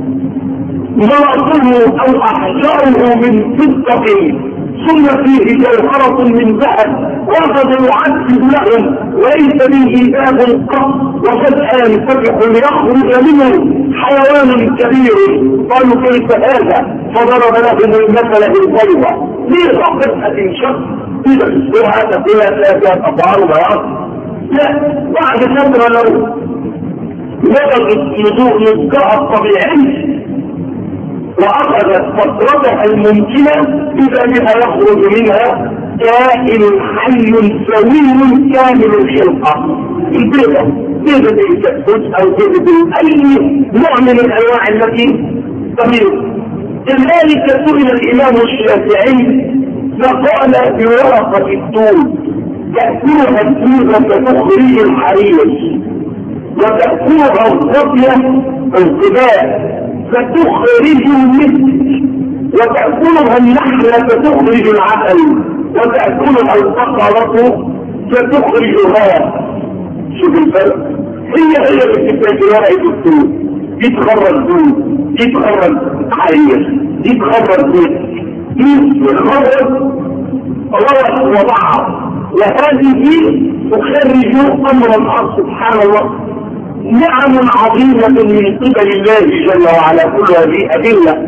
مرأته أو أحجاره من فضة ثم فيه جوهرة من ذهب وقد يعذب لهم وليس به باب قط، وفجأة ينفتح ليخرج منه حيوان كبير. قالوا كيف هذا؟ فضرب لهم المثل بالبيضة ليه قطعة شخص إذا السرعة تقول ثلاثة أضعار بياض. لا، بعد فترة لو وجد النضوء نضجها الطبيعي وأخذت فترتها الممكنة إذا بها يخرج منها كائن حي سوي كامل الخلقة. البيضة بيضة الكتكوت أو بيضة أي نوع من الأنواع التي تبيض. لذلك سئل الإمام الشافعي فقال بورقة التوت تأكلها التوت فتخرج الحرير وتأكلها الظبية القباء فتخرج المسك وتأكلها النحلة فتخرج العسل وتأكلها البقرة فتخرج الغاء. شوف الفرق، هي هي اللي بتتاكل ورقة التوت، دي تخرج دود، دي تخرج حرير، دي تخرج مسك، دي تخرج روح وبعض، وهذه تخرج أمر الله سبحان الله. نعم عظيمة من قبل الله جل وعلا، كل هذه أدلة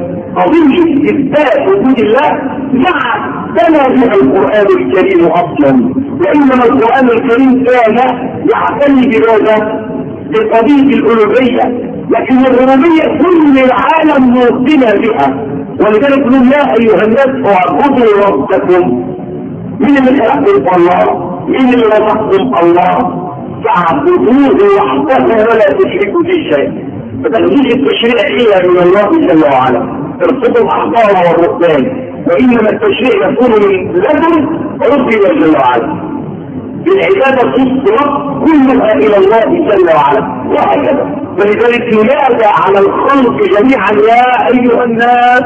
قضية إثبات وجود الله مع بنى بها القرآن الكريم أصلا. وإنما القرآن الكريم كان يعتني بماذا؟ بقضية الألوهية، لكن الربوبية كل العالم موقنة بها. ولذلك نقول يا أيها الناس اعبدوا ربكم. مين اللي خلقكم؟ الله. مين اللي رزقكم؟ الله. فاعبدوه وحده ولا تشركوا به شيئا. فتخريج التشريع إلا من الله جل وعلا، ارتبوا الأحبار والرهبان، وإنما التشريع يكون من لدن ربنا جل وعلا. بالعبادة الصلاة كلها إلى الله جل وعلا وهكذا. ولذلك ينادى على الخلق جميعا يا أيها الناس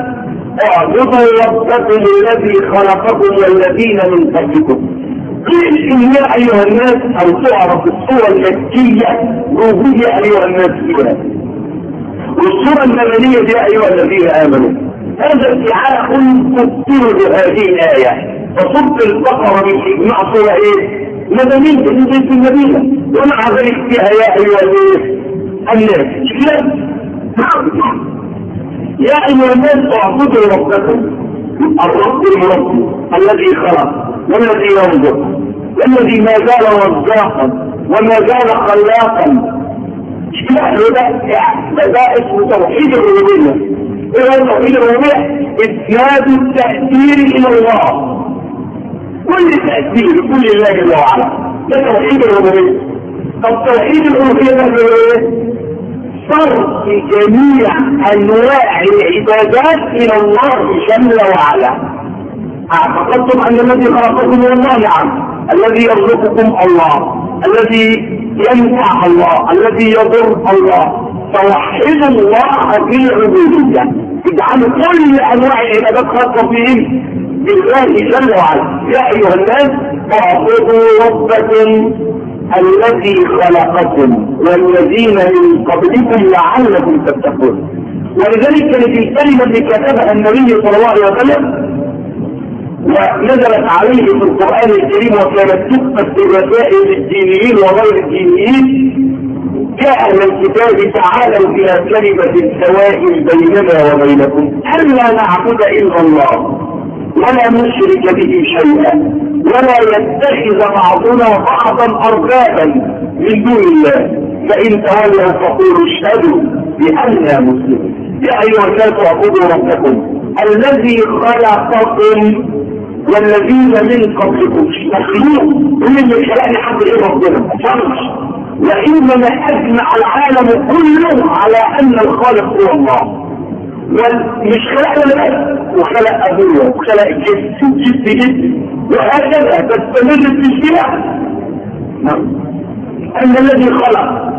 اعبدوا ربكم الذي خلقكم والذين من قبلكم. قيل إن يا أيها الناس أو تعرف الصورة المكية وجود يا أيها الناس فيها، والصورة المدنية يا أيها الذين آمنوا. هذا ادعاء تبطل بهذه الآية. فصورة البقرة من إجماع صورة إيه؟ مدنية في بيت المدينة، ومع ذلك فيها يا أيها الناس. يا أيها الناس اعبدوا ربكم الرب المرب الذي خلق والذي ينظر والذي ما زال رزاقا وما زال خلاقا. ده اسمه توحيد الربوبية. ايه هو توحيد الربوبية؟ اسناد التأثير الى الله. كل تأثير كل الله جل وعلا ده توحيد الربوبية. طب توحيد الربوبية ده ايه؟ صرف جميع انواع العبادات الى الله جل وعلا. اعتقدتم ان الذي خلقكم هو الله؟ نعم. الذي يرزقكم الله، الذي ينفع الله، الذي يضر الله. توحدوا الله في العبودية، اجعلوا كل انواع العبادات خاصة بهم بالله جل وعلا. يا ايها الناس اعبدوا ربكم الذي خلقكم والذين من قبلكم لعلكم تتقون. ولذلك كانت الكلمة اللي كتبها النبي صلى الله عليه وسلم ونزلت عليه في القرآن الكريم وكانت تكتب في رسائل الدينيين وغير الدينيين: جاء من الكتاب تعالوا إلى كلمة سواء بيننا وبينكم ألا نعبد إلا الله ولا نشرك به شيئا ولا يتخذ بعضنا بعضا أربابا من دون الله فإن تولوا فقولوا اشهدوا بأننا مسلمون. يا ايها الناس اعبدوا ربكم الذي خلقكم والذين من قبلكم. مخلوق من اللي خلقني حد ايه ربنا فرش، وانما اجمع العالم كله على ان الخالق هو الله. ومش خلقنا بس، وخلق ابوه وخلق جد وجد جد وهكذا تستمر التشريع. ان الذي خلق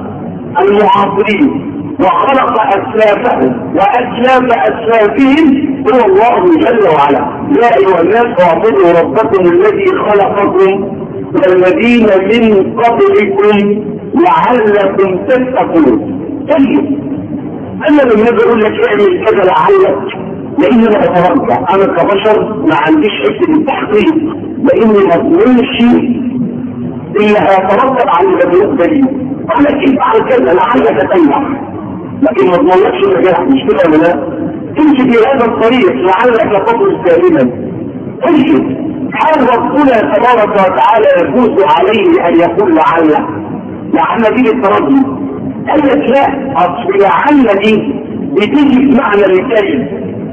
المعاصرين وخلق اسلافهم واسلاف اسلافهم هو الله جل وعلا. يا ايها الناس اعبدوا ربكم الذي خلقكم والذين من قبلكم لعلكم تتقون. طيب انا لما اجي اقول لك اعمل كذا لعلك، لاني انا اترجع انا كبشر ما عنديش حته التحقيق، لاني ما اقولش اللي هيترتب على المبلوغ دليل. انا كيف على كذا لعلك تنجح، لكن ما تضلكش النجاح، مش كده ولا لا؟ تمشي في هذا الطريق لعلك تفوز سالما. طيب هل ربنا تبارك وتعالى يجوز عليه ان يقول لعل؟ لعل دي التردد. قال لك لا، اصل لعل دي بتيجي بمعنى الكلمه،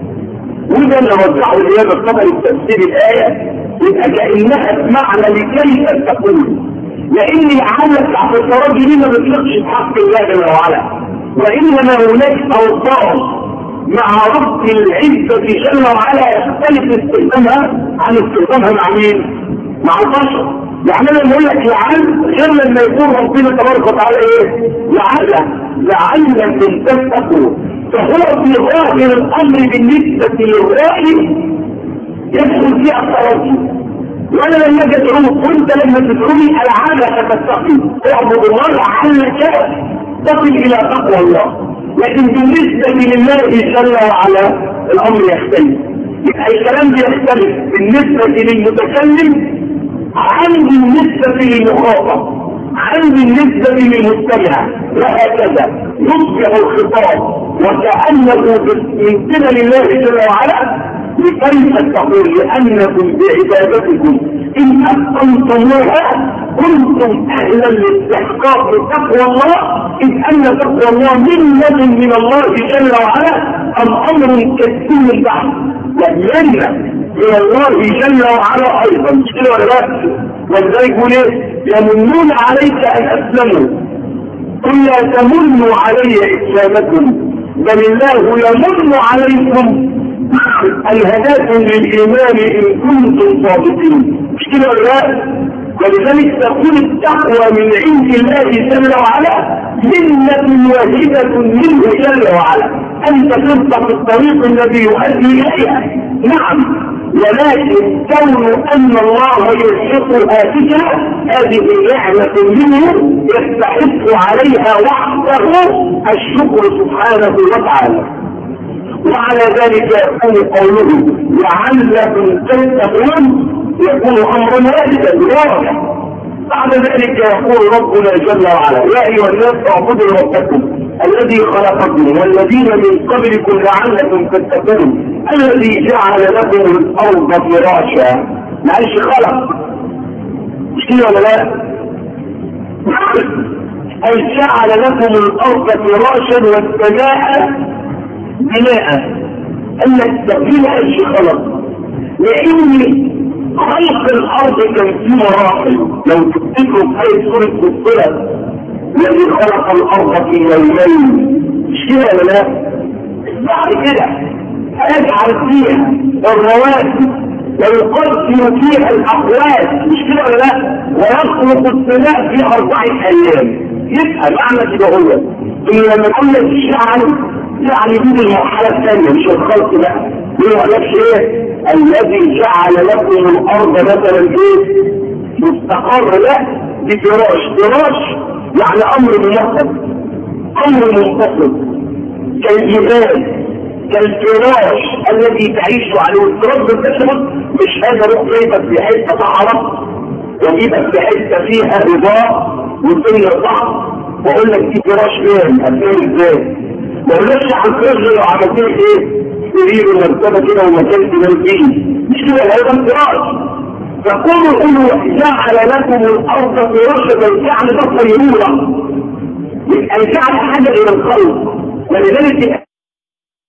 وده اللي رجعه الامام الطبري في تفسير الايه، يبقى كانها بمعنى لكي تقول، لان لعلك في التردد دي ما بتطلقش بحق الله جل وعلا، وانما هناك اوصاف مع رب العزه جل وعلا يختلف استخدامها عن استخدامها مع مين؟ مع البشر. يعني انا بقول لك لعل غير لما يكون ربنا تبارك وتعالى ايه؟ لعل لعلكم تتقون. فهو في ظاهر الامر بالنسبه للرأي يدخل فيها التردد. وانا لما اجي ادعوك وانت لما تدعوني لعلك تتقي، اعبد الله لعلك تصل الى تقوى الله. لكن بالنسبه لله جل وعلا الامر يختلف. يبقى الكلام بيختلف بالنسبه للمتكلم عن بالنسبة للمخاطب، عن بالنسبة للمستمع، وهكذا يصبح الخطاب وكأنه من قبل الله جل وعلا لكي تتقون، لأنكم بعبادتكم إن أتقنتموها كنتم أهلا لاستحقاق تقوى الله، إذ أن تقوى الله منة من الله جل وعلا أم أمر كثير البحث. لأن من الله جل وعلا ايضا مش كده ولا لا؟ ولذلك يقول ايه؟ يمنون عليك ان اسلموا قل لا تمنوا علي اسلامكم بل الله يمن عليكم ان هداكم للايمان ان كنتم صادقين. مش كده ولا لا؟ ولذلك تكون التقوى من عند الله جل وعلا منة واجبة منه جل وعلا. انت تبقى في الطريق الذي يؤدي اليها، نعم، ولكن كون ان الله يرزقها بك هذه نعمة منه يستحق عليها وحده الشكر سبحانه وتعالى. وعلى ذلك يكون قوله لعلكم تتقون يكون امرا واجبا واضحا. بعد ذلك يقول ربنا جل وعلا يا ايها الناس اعبدوا ربكم الذي خلقكم والذين من قبلكم لعلكم تتقون الذي جعل لكم الارض فراشا. معلش خلق مش كده ولا لا؟ اي جعل لكم الارض فراشا والسماء بناء. قال لك تقيل اي شيء خلق، لان خلق الارض كان فيه مراحل. لو تفتكروا في اي سوره فصلت الذي خلق الارض في يومين، مش كده ولا لا؟ بعد كده هيجعل فيها الرواسي ويقدر فيها الاقوات، مش كده ولا لا؟ ويخلق السماء في اربعه ايام. يبقى معنى كده هو ان لما نقول لك الشعر يعني دي المرحله الثانيه مش الخلق بقى. ما قالكش ايه؟ الذي جعل لكم الارض مثلا ايه؟ مستقر، لا دي فراش. فراش يعني امر منفذ، امر منفصل كالجبال كالفراش الذي تعيش عليه. التراب التشبث مش هذا روح بيتك في حته تعرف وجيبك في حته فيها رضاء والدنيا صعب واقول لك دي فراش فين؟ هتلاقي ازاي؟ ما قلناش على الفراش لو عملت ايه؟ سرير ومرتبه كده ومكان تنام فيه، مش كده هذا الفراش. فقولوا قولوا جعل لكم الارض فراشا يعني ده صيروره، يبقى جعل حاجه الى الخلق. ولذلك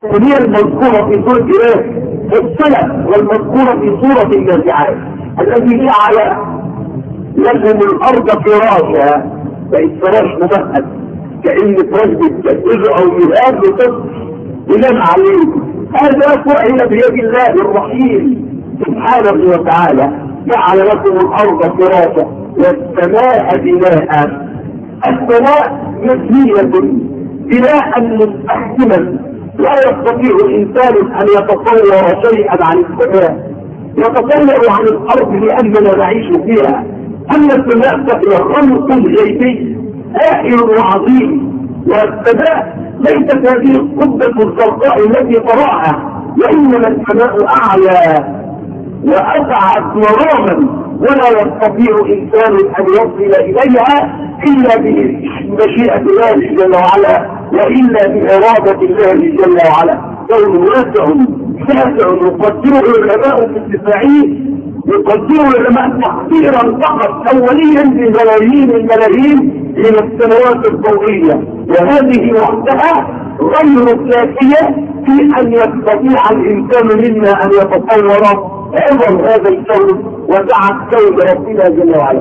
هي المذكورة في سورة إيه؟ الصلة، والمذكورة في سورة النازعات الذي جعل لهم الأرض فراشا، فالفراش ممهد كأن فراش بتجهزه أو يهاب لطفل ينام عليه. هذا فعل بيد الله الرحيم سبحانه وتعالى. جعل لكم الأرض فراشا والسماء بناء. السماء مبنية بناء مستحكما لا يستطيع الإنسان أن يتصور شيئا عن السماء، يتصور عن الأرض لأننا نعيش فيها. أما السماء فهي خلق غيبي هائل وعظيم، والسماء ليست هذه القبة الزرقاء التي تراها، وإنما السماء أعلى وأبعد مراما، ولا يستطيع إنسان أن يصل إليها إلا بمشيئة الله جل وعلا، وإلا بإرادة الله جل وعلا. كون واسع شاسع يقدره العلماء في اتفاعيه، يقدره العلماء تقديرا فقط أوليا بملايين الملايين من السنوات الضوئية، وهذه وحدها غير كافية في أن يستطيع الإنسان منا أن يتصور عظم هذا الكون وسعة كون ربنا جل وعلا.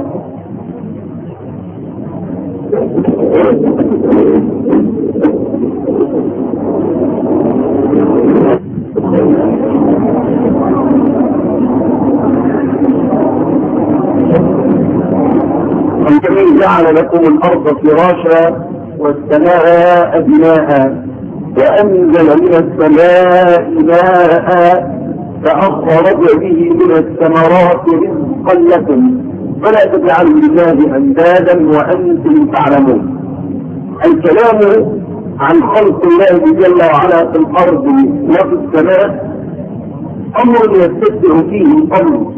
الجميع جعل لكم الأرض فراشا والسماء بناء وأنزل من السماء ماء فأخرج به من الثمرات رزقا لكم فلا تجعلوا لله أندادا وأنتم تعلمون. الكلام عن خلق الله جل وعلا في الأرض وفي السماء أمر يستدعي فيه الأمر،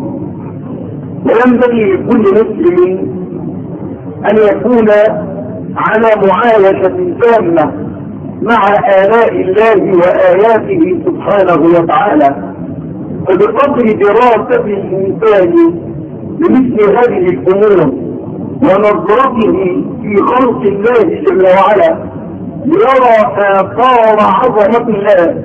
وينبغي لكل مسلم أن يكون على معايشة تامة مع آلاء الله وآياته سبحانه وتعالى. وبقدر دراسة الإنسان لمثل هذه الأمور ونظرته في خلق الله جل وعلا يرى آثار عظمة الله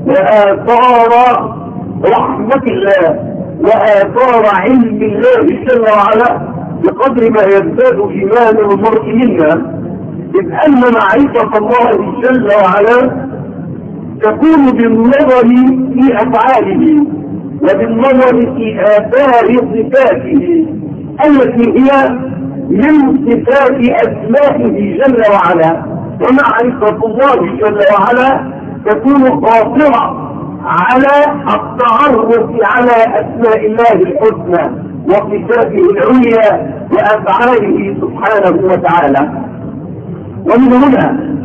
وآثار رحمة الله وآثار علم الله جل وعلا بقدر ما يزداد إيمان المرء منا، إذ أن معرفة الله جل وعلا تكون بالنظر في أفعاله وبالنظر في آثار صفاته التي هي من صفات أسمائه جل وعلا. ومعرفة الله جل وعلا تكون قاصرة على التعرف على أسماء الله الحسنى وصفاته العليا وأفعاله سبحانه وتعالى. ومن هنا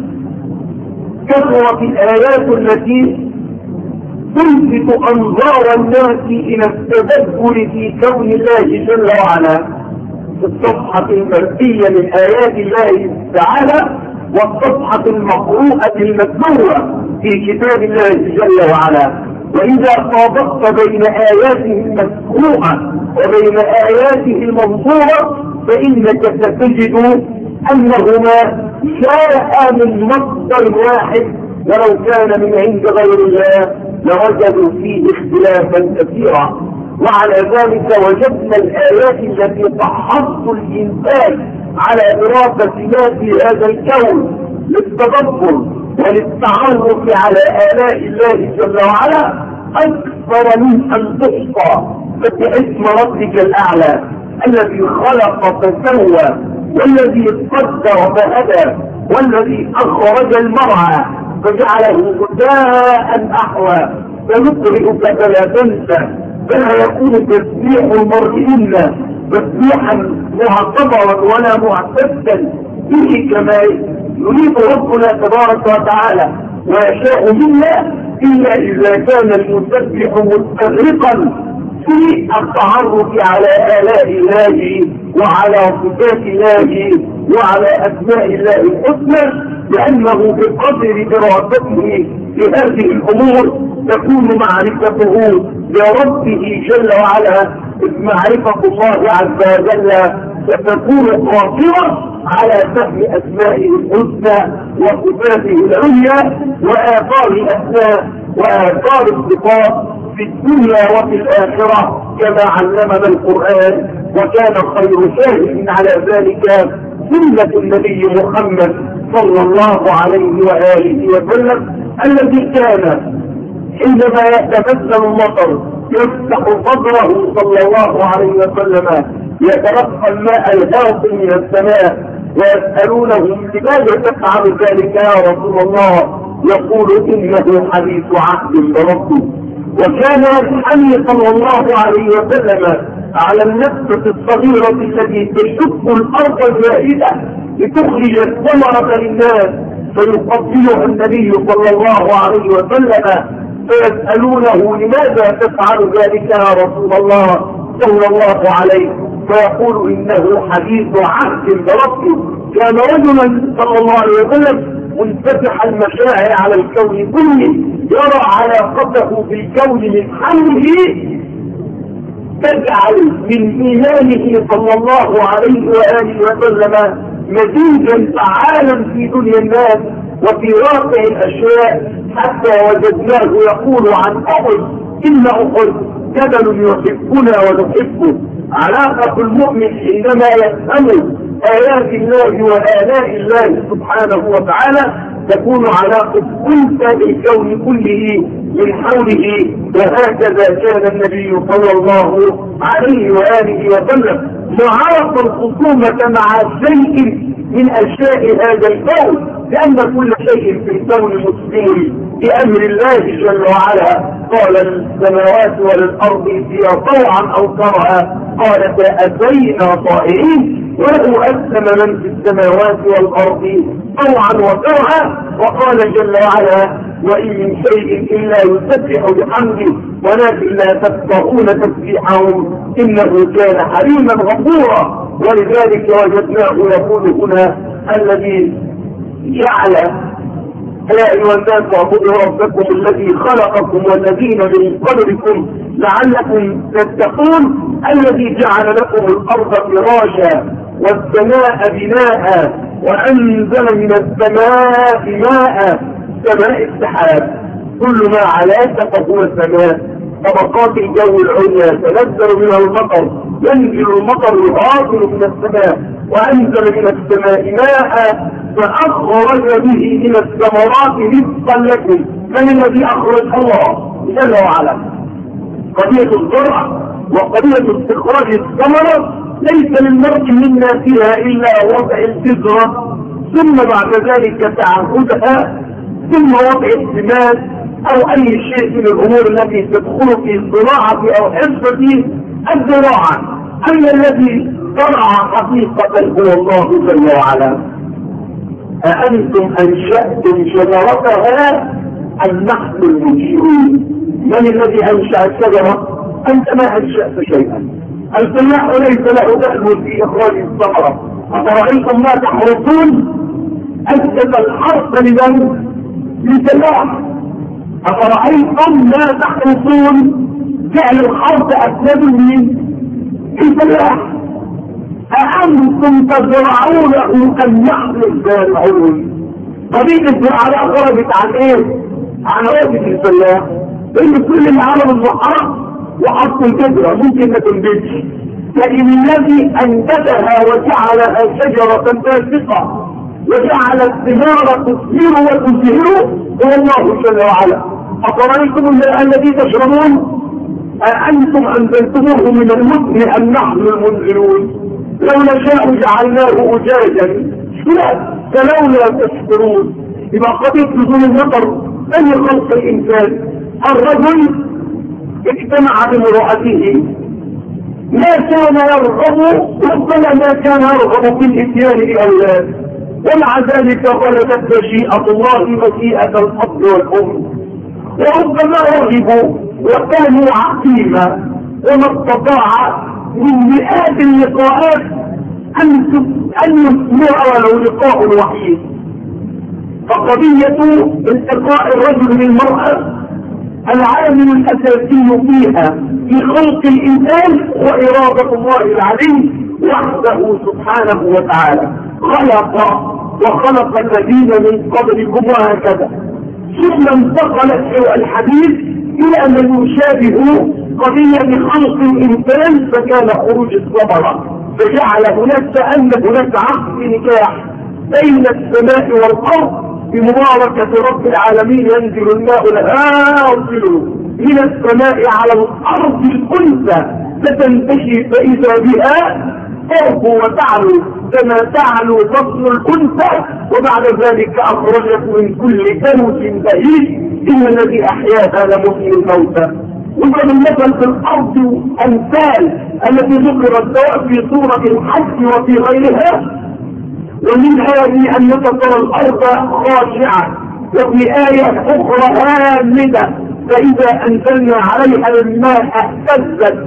كثرت الآيات التي تلفت أنظار الناس إلى التدبر في كون الله جل وعلا في الصفحة المرئية من آيات الله تعالى والصفحة المقروءة المتلوة في كتاب الله جل وعلا. وإذا طابقت بين آياته المسموعة وبين آياته المنظورة فإنك ستجد أنهما جاء من مصدر واحد، ولو كان من عند غير الله لوجدوا فيه اختلافا كثيرا. وعلى ذلك وجدنا الآيات التي تحض الإنسان على دراسة ما في هذا الكون للتدبر وللتعرف على آلاء الله جل وعلا أكثر من أن تحصى. فاسم ربك الأعلى الذي خلق فسوى والذي قدر فهدى والذي أخرج المرعى فجعله غثاء أحوى فنقرئك فلا تنسى فلا يكون تسبيح المرء إلا تسبيحا معتبرا ولا معتدا به كما يريد ربنا تبارك وتعالى ويشاء منا، إلا إذا كان المسبح مستغرقا في التعرف على آلاء الله وعلى صفات الله وعلى أسماء الله الحسنى، لأنه بقدر دراسته في هذه الأمور تكون معرفته بربه جل وعلا. معرفة الله عز وجل ستكون قاصرة على فهم أسمائه الحسنى وصفاته العليا وآثار الأسماء وآثار الصفات في الدنيا وفي الآخرة كما علمنا القرآن. وكان خير شاهد على ذلك سنة النبي محمد صلى الله عليه وآله وسلم، الذي كان حينما يتمثل المطر يفتح صدره صلى الله عليه وسلم يتلقى الماء الهاطل من السماء ويسألونه لماذا تفعل ذلك يا رسول الله؟ يقول إنه حديث عهد بربه. وكان ينحني صلى الله عليه وسلم على النفسة الصغيرة التي تشق الأرض الزائدة لتخرج الثمرة للناس، فيقبلها النبي صلى الله عليه وسلم فيسألونه لماذا تفعل ذلك يا رسول الله صلى الله عليه، فيقول إنه حديث عهد بربه. كان رجلا صلى الله عليه وسلم منفتح المشاعر على الكون كله، يرى علاقته بالكون من حوله تجعل من إيمانه صلى الله عليه وآله وسلم مزيجا فعالا في دنيا الناس وفي واقع الأشياء، حتى وجدناه يقول عن أحد إن أحد جبل يحبنا ونحبه. علاقة المؤمن حينما يفهم آيات الله وآلاء الله سبحانه وتعالى تكون علاقة أنثى بالكون كله من حوله. وهكذا كان النبي صلى الله عليه وآله وسلم معرف الخصومة مع شيء من أشياء هذا الكون، لأن كل شيء في الكون مسلم بأمر الله جل وعلا. قال السماوات والأرض فيها طوعا أو كرها قالتا أتينا طائعين، وله أسلم من في السماوات والأرض طوعا وكرها. وقال جل وعلا وإن من شيء إلا يسبح بحمده ولكن لا تفقهون تسبيحهم إنه كان حليما غفورا. ولذلك وجدناه يقول هنا الذي جعل يا أيها الناس اعبدوا ربكم الذي خلقكم والذين من قبلكم لعلكم تتقون، الذي جعل لكم الأرض فراشا والسماء بناء وأنزل من السماء ماء. سماء السحاب كل ما علاك فهو السماء. طبقات الجو العليا تنزل منها المطر، ينزل المطر الغاصب من السماء وأنزل من السماء ماء فأخرج به من الثمرات رزقا لكم. من الذي أخرج؟ الله جل وعلا. قضية الزرع وقضية استخراج الثمرة ليس للمرء منا فيها إلا وضع البذرة ثم بعد ذلك تعهدها ثم وضع السماد أو أي شيء من الأمور التي تدخل في الصناعة أو حفظة الزراعة. أما الذي زرع حقيقة هو الله جل وعلا. أأنتم أنشأتم شجرتها أم نحن المنشئون؟ من الذي أنشأ الشجرة؟ أنت ما أنشأت شيئا. الفلاح ليس له دخل في إخراج الثمرة. أفرأيتم ما تحرثون؟ أسس الحرث لمن؟ للفلاح. أفرأيتم ما تحرثون؟ فعل الحرث أسند من الفلاح. أأنتم تزرعونه أم نحن الزارعون؟ قضية الزراعة خرجت عن إيه؟ عن وظيفة الفلاح. لأن كل اللي عمل الزراعة وحط البذرة ممكن ما تنبتش، لكن الذي أنبتها وجعلها شجرة باسقة وجعل الثمار تثمر وتزهر هو الله جل وعلا. أفرأيتم الماء الذي تشربون أأنتم أنزلتموه من المزن أم نحن المنزلون؟ لو نشاء جعلناه أجاجا فلولا تشكرون. يبقى قضية نزول المطر أي خلق الإنسان. الرجل اجتمع بامرأته ما كان يرغب ربما ما كان يرغب في الاتيان بأولاد، ومع ذلك غلبت مشيئة الله مشيئة الأب والأم، وربما رغبوا وكانوا عقيما وما استطاع من مئات اللقاءات أن يسمع ولو لقاء وحيد. فقضية التقاء الرجل بالمرأة العامل الأساسي فيها في خلق الإنسان وإرادة الله العلي وحده سبحانه وتعالى. خلق وخلق الذين من قبلكم وهكذا. ثم انتقلت الحديث الى من يشابه قضية خلق الانسان فكان خروج الثمرة، فجعل هناك كأن هناك عقد نكاح بين السماء والارض بمباركة رب العالمين. ينزل الماء الهاطل من السماء على الارض الانثى فتنتشي فاذا بها تربو وتعلو كما تعلو بطن الانثى، وبعد ذلك اخرجت من كل كنوز بعيد ان الذي احياها لمحيي الموتى. وكان المثل في الارض امثال التي ذكرت سواء في سوره الحج وفي غيرها، ومن هذه ان ترى الارض خاشعه، وفي ايه اخرى هامده فاذا انزلنا عليها الماء اهتزت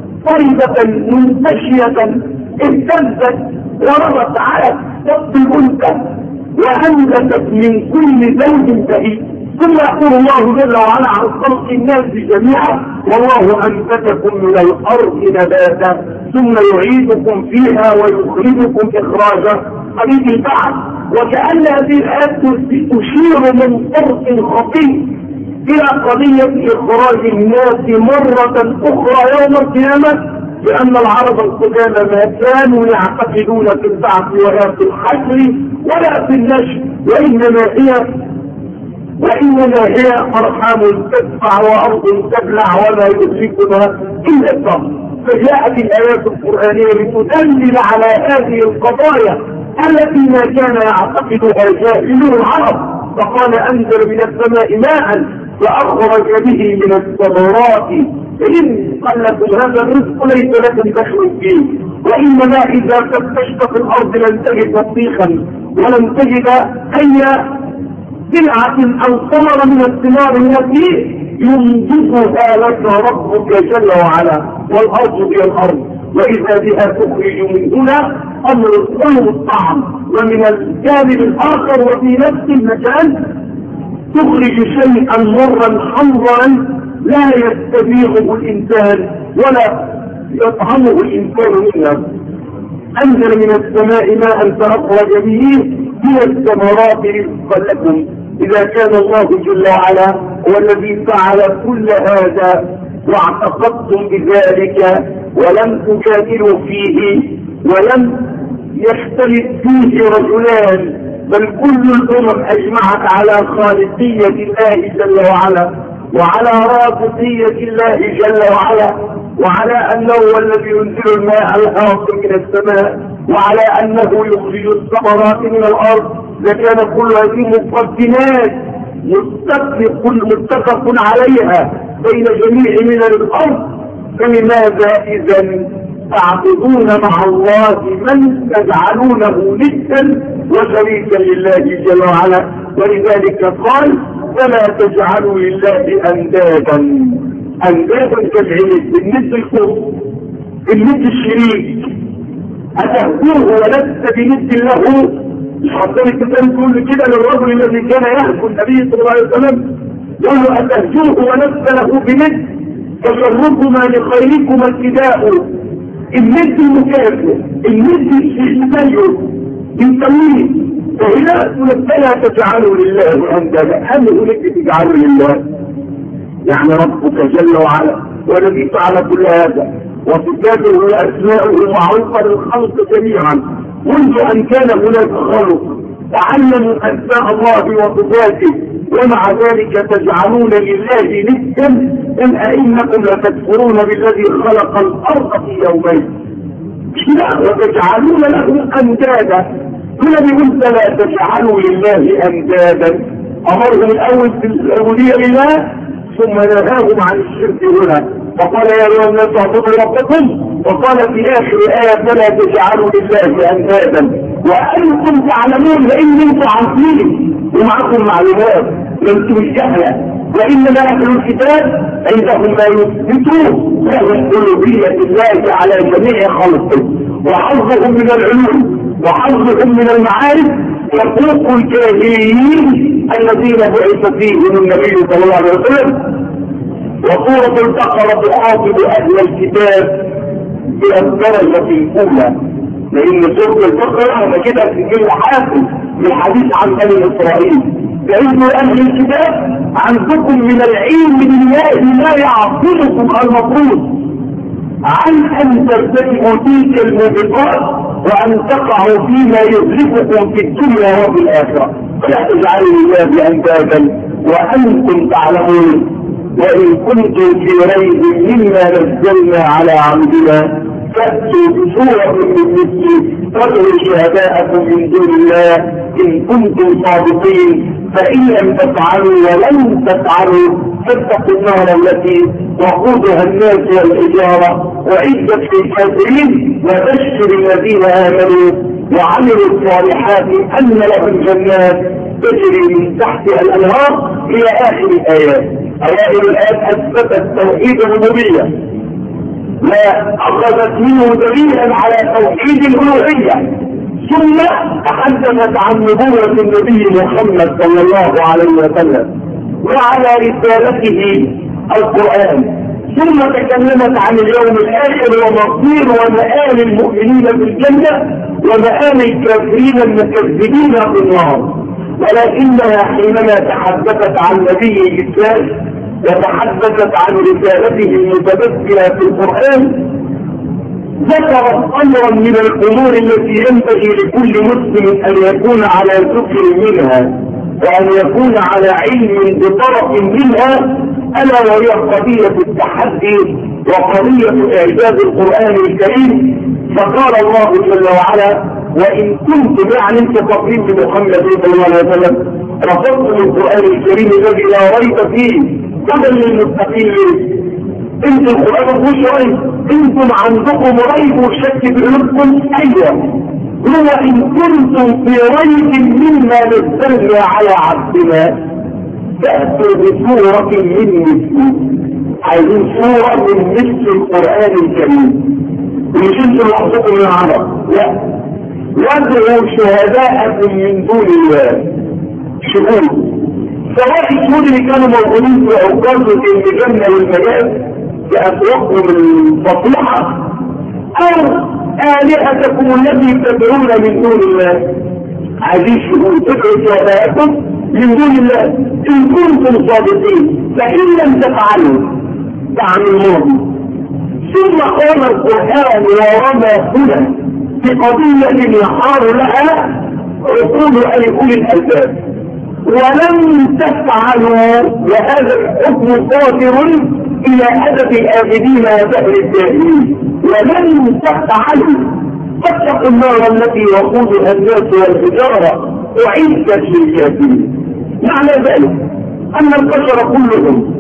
طيبه منتشيه، اهتزت وربت على بطن الانثى وانبتت من كل زوج بهيج. ثم يقول الله جل وعلا عن خلق الناس جميعا والله انبتكم من الارض نباتا ثم يعيدكم فيها ويخرجكم اخراجا. حديث البعث، وكأن هذه الآيات تشير من طرق خطير إلى قضية إخراج الناس مرة أخرى يوم القيامة، لأن العرب القدامى ما كانوا يعتقدون في البعث ولا في الحشر ولا في النشر، وإنما هي وإنما هي أرحام تدفع وأرض تبلع وما يدركنا إلا الضبط. فجاءت الآيات القرآنية لتدلل على هذه القضايا التي ما كان يعتقدها جاهلو العرب. فقال أنزل من السماء ماء فأخرج به من الثمرات إن قال لكم هذا الرزق ليس لكم دخل فيه، وإنما إذا فتشت في الأرض لن تجد بطيخا ولن تجد أي بلعة أو ثمرة من الثمار التي ينبتها لك ربك جل وعلا، والأرض هي الأرض وإذا بها تخرج من هنا أمر الطعم الطعم، ومن الجانب الآخر وفي نفس المكان تخرج شيئا مرا حمضا لا يستبيغه الإنسان ولا يطعمه الإنسان منه. أنزل من السماء ماء فأخرج به من الثمرات رزقا لكم. إذا كان الله جل وعلا هو الذي فعل كل هذا واعتقدتم بذلك ولم تجادلوا فيه ولم يختلف فيه رجلان، بل كل الأمم أجمعت على خالقية الله جل وعلا وعلى رازقية الله جل وعلا وعلى أنه هو الذي ينزل الماء الهاطل من السماء وعلى أنه يخرج الثمرات من الأرض، لكان كل هذه مقدمات متفق متفق عليها بين جميع من الأرض. فلماذا إذا تعبدون مع الله من تجعلونه ندا وشريكا لله جل وعلا؟ ولذلك قال فلا تجعلوا لله أندادا. أندادا كالعيد بالنسبة الكفر بالنسبة الشريك أتهجره ولست بند له. حتى الكتاب يقول كده للرجل الذي كان يهجو النبي صلى الله عليه وسلم يقول له أتهجره ولست له بند فشركما لخيركما ابتداء. الند المكافئ الند التغير بالتمويل، فهنا فلا تجعلوا لله أندادا. هل هناك تجعلوا لله؟ يعني ربك جل وعلا والذي فعل كل هذا وصفاته وأسماؤه معروفة للخلق جميعا منذ أن كان هناك خلق تعلموا أسماء الله وصفاته، ومع ذلك تجعلون لله ندا إن أئنكم لتكفرون بالذي خلق الأرض في يومين وتجعلون له أندادا. هنا بيقول لا تجعلوا لله أندادا، أمرهم الأول في العبودية لله ثم نهاهم عن الشرك هنا، وقال يا أيها الناس اعبدوا ربكم، وقال في آخر آية فلا تجعلوا لله أندادا وأنتم تعلمون، لأن أنتم عارفين ومعكم معلومات أنتم الجهلة، وإنما أهل الكتاب عندهم ما يثبتون له ألوهية الله على جميع خلقه وحظهم من العلوم وحظهم من المعارف وحقوق الجاهليين الذين بعث فيهم النبي صلى الله عليه وسلم. وسورة البقرة تخاطب أهل الكتاب بالدرجة الأولى لان سورة البقرة انا كده بتجيب حافظ من حديث عن بني اسرائيل، فإن أهل الكتاب عندكم من العلم بالله ما يعصمكم المفروض عن أن ترتكبوا تلك الموبقات وأن تقعوا فيما يهلككم في الدنيا وفي الآخرة. لا تجعلوا لله أندادا وأنتم تعلمون. وإن كنتم في ريب مما نزلنا على عبدنا فأتوا بسورة من مثله وادعوا شهداءكم من دون الله إن كنتم صادقين، فإن لم تفعلوا ولن تفعلوا فاتقوا النار التي وقودها الناس والحجارة أعدت للكافرين وبشر الذين آمنوا وعملوا الصالحات أن لهم جنات تجري من تحتها الأنهار إلى آخر الآيات. أوائل الآيات أثبتت توحيد الربوبية وأخذت منه دليلا على توحيد الألوهية، ثم تحدثت عن نبوة النبي محمد صلى الله عليه وسلم وعلى رسالته القرآن، ثم تكلمت عن اليوم الآخر ومصير ومآل المؤمنين في الجنة ومآل الكافرين المكذبين في النار. ولكنها حينما تحدثت عن نبي الإسلام وتحدثت عن رسالته المتمثلة في القرآن ذكرت أمرا من الأمور التي ينبغي لكل مسلم أن يكون على ذكر منها وأن يكون على علم بطرف منها، ألا وهي قضية التحدي وقضية إعجاز القرآن الكريم. فقال الله جل وعلا: وإن كنتم يعني انت تقريب بمحمد صلى الله عليه وسلم رفضتم القرآن الكريم الذي لا ريب فيه هدى للمتقين. انتم القرآن مش ريب، انتم عندكم ريب وشك في قلوبكم. ايوه، هو ان كنتم في ريب مما نزلنا على عبدنا فأتوا بسورة من مثله. عايزين سورة من مثل القرآن الكريم، مش انتم لوحدكم من العرب، لا، وادعوا شهداءكم من دون الله. شهود سواء الشهود اللي كانوا موجودين في اوقات الجنة والمجال في اسواقهم الفصيحة، او آلهتكم التي تدعون من دون الله. عايزين شهود ادعوا شهداءكم من دون الله ان كنتم صادقين، فان لم تفعلوا فعن الماضي. ثم قال القرآن: ورمى هنا بقضية يحار لها عقول أولي الألباب ولم تفعلوا، وهذا الحكم قادر إلى أدب الآبدين ودهر الداهرين. ولم تفعلوا فاتقوا النار التي وقودها الناس والحجارة أعدت للكافرين. معنى ذلك أن البشر كلهم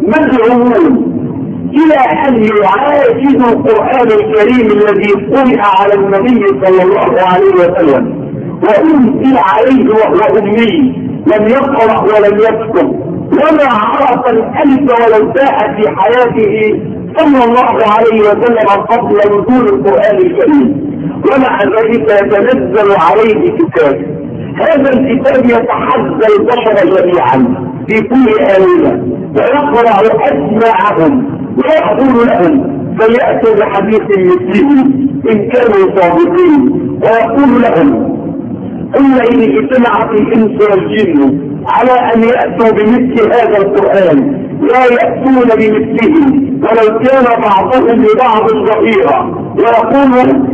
مدعوون إلى أن يعاجزوا القرآن الكريم الذي قرئ على النبي صلى الله عليه وسلم وأنزل عليه وهو أمي لم يقرأ ولم يكتب وما عرف الألف ولا التاء في حياته صلى الله عليه وسلم قبل نزول القرآن الكريم، ومع ذلك يتنزل عليه كتاب. هذا الكتاب يتحدى البشر جميعا في كل آلة ويقرأ أسماعهم ويقول لهم فليأتوا بحديث مثله إن كانوا صادقين، ويقول لهم: إن إن اجتمعت الإنس والجن على أن يأتوا بمثل هذا القرآن لا يأتون بمثله ولو كان بعضهم لبعض ظهيرا. ويقول: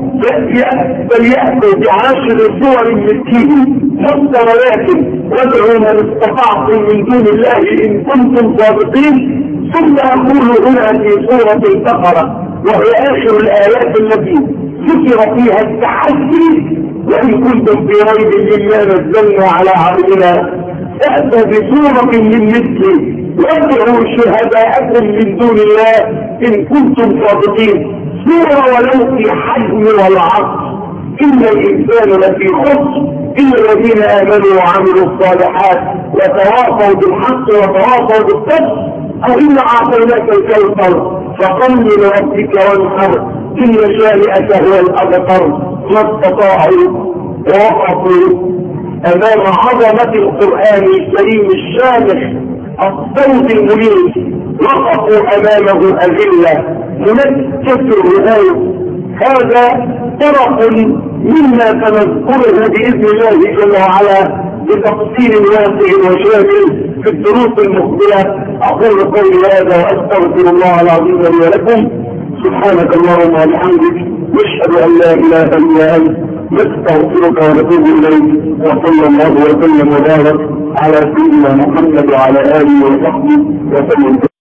فليأتوا بعشر سور مثله محتملات وادعوا من استطعتم من دون الله إن كنتم صادقين. ثم يقول هنا في سورة البقرة وهي آخر الآيات التي ذكر فيها التحدي: وإن كنتم في ريب مما نزلنا على عبدنا فأتوا بسورة من مثله وادعوا شهداءكم من دون الله إن كنتم صادقين. سورة ولو في حجم والعصر، إن الإنسان لفي خسر إلا الذين آمنوا وعملوا الصالحات وتواصوا بالحق وتواصوا بالصبر. أو إن أعطيناك الكوثر فصل لربك وانحر إن شانئك هو الأبتر. ما استطاعوا ووقفوا أمام عظمة القرآن الكريم الشامخ الصوت المنير، وقفوا أمامه أذلة منكسة الرؤوس. هذا طرف مما سنذكره بإذن الله جل وعلا بتفصيل واسع وشامل في الدروس المقبلة. أقول قولي هذا وأستغفر الله العظيم لي ولكم. سبحانك اللهم وبحمدك، نشهد أن لا إله إلا أنت، نستغفرك ونتوب إليك، وصلى الله وسلم وبارك على سيدنا محمد وعلى آله وصحبه وسلم.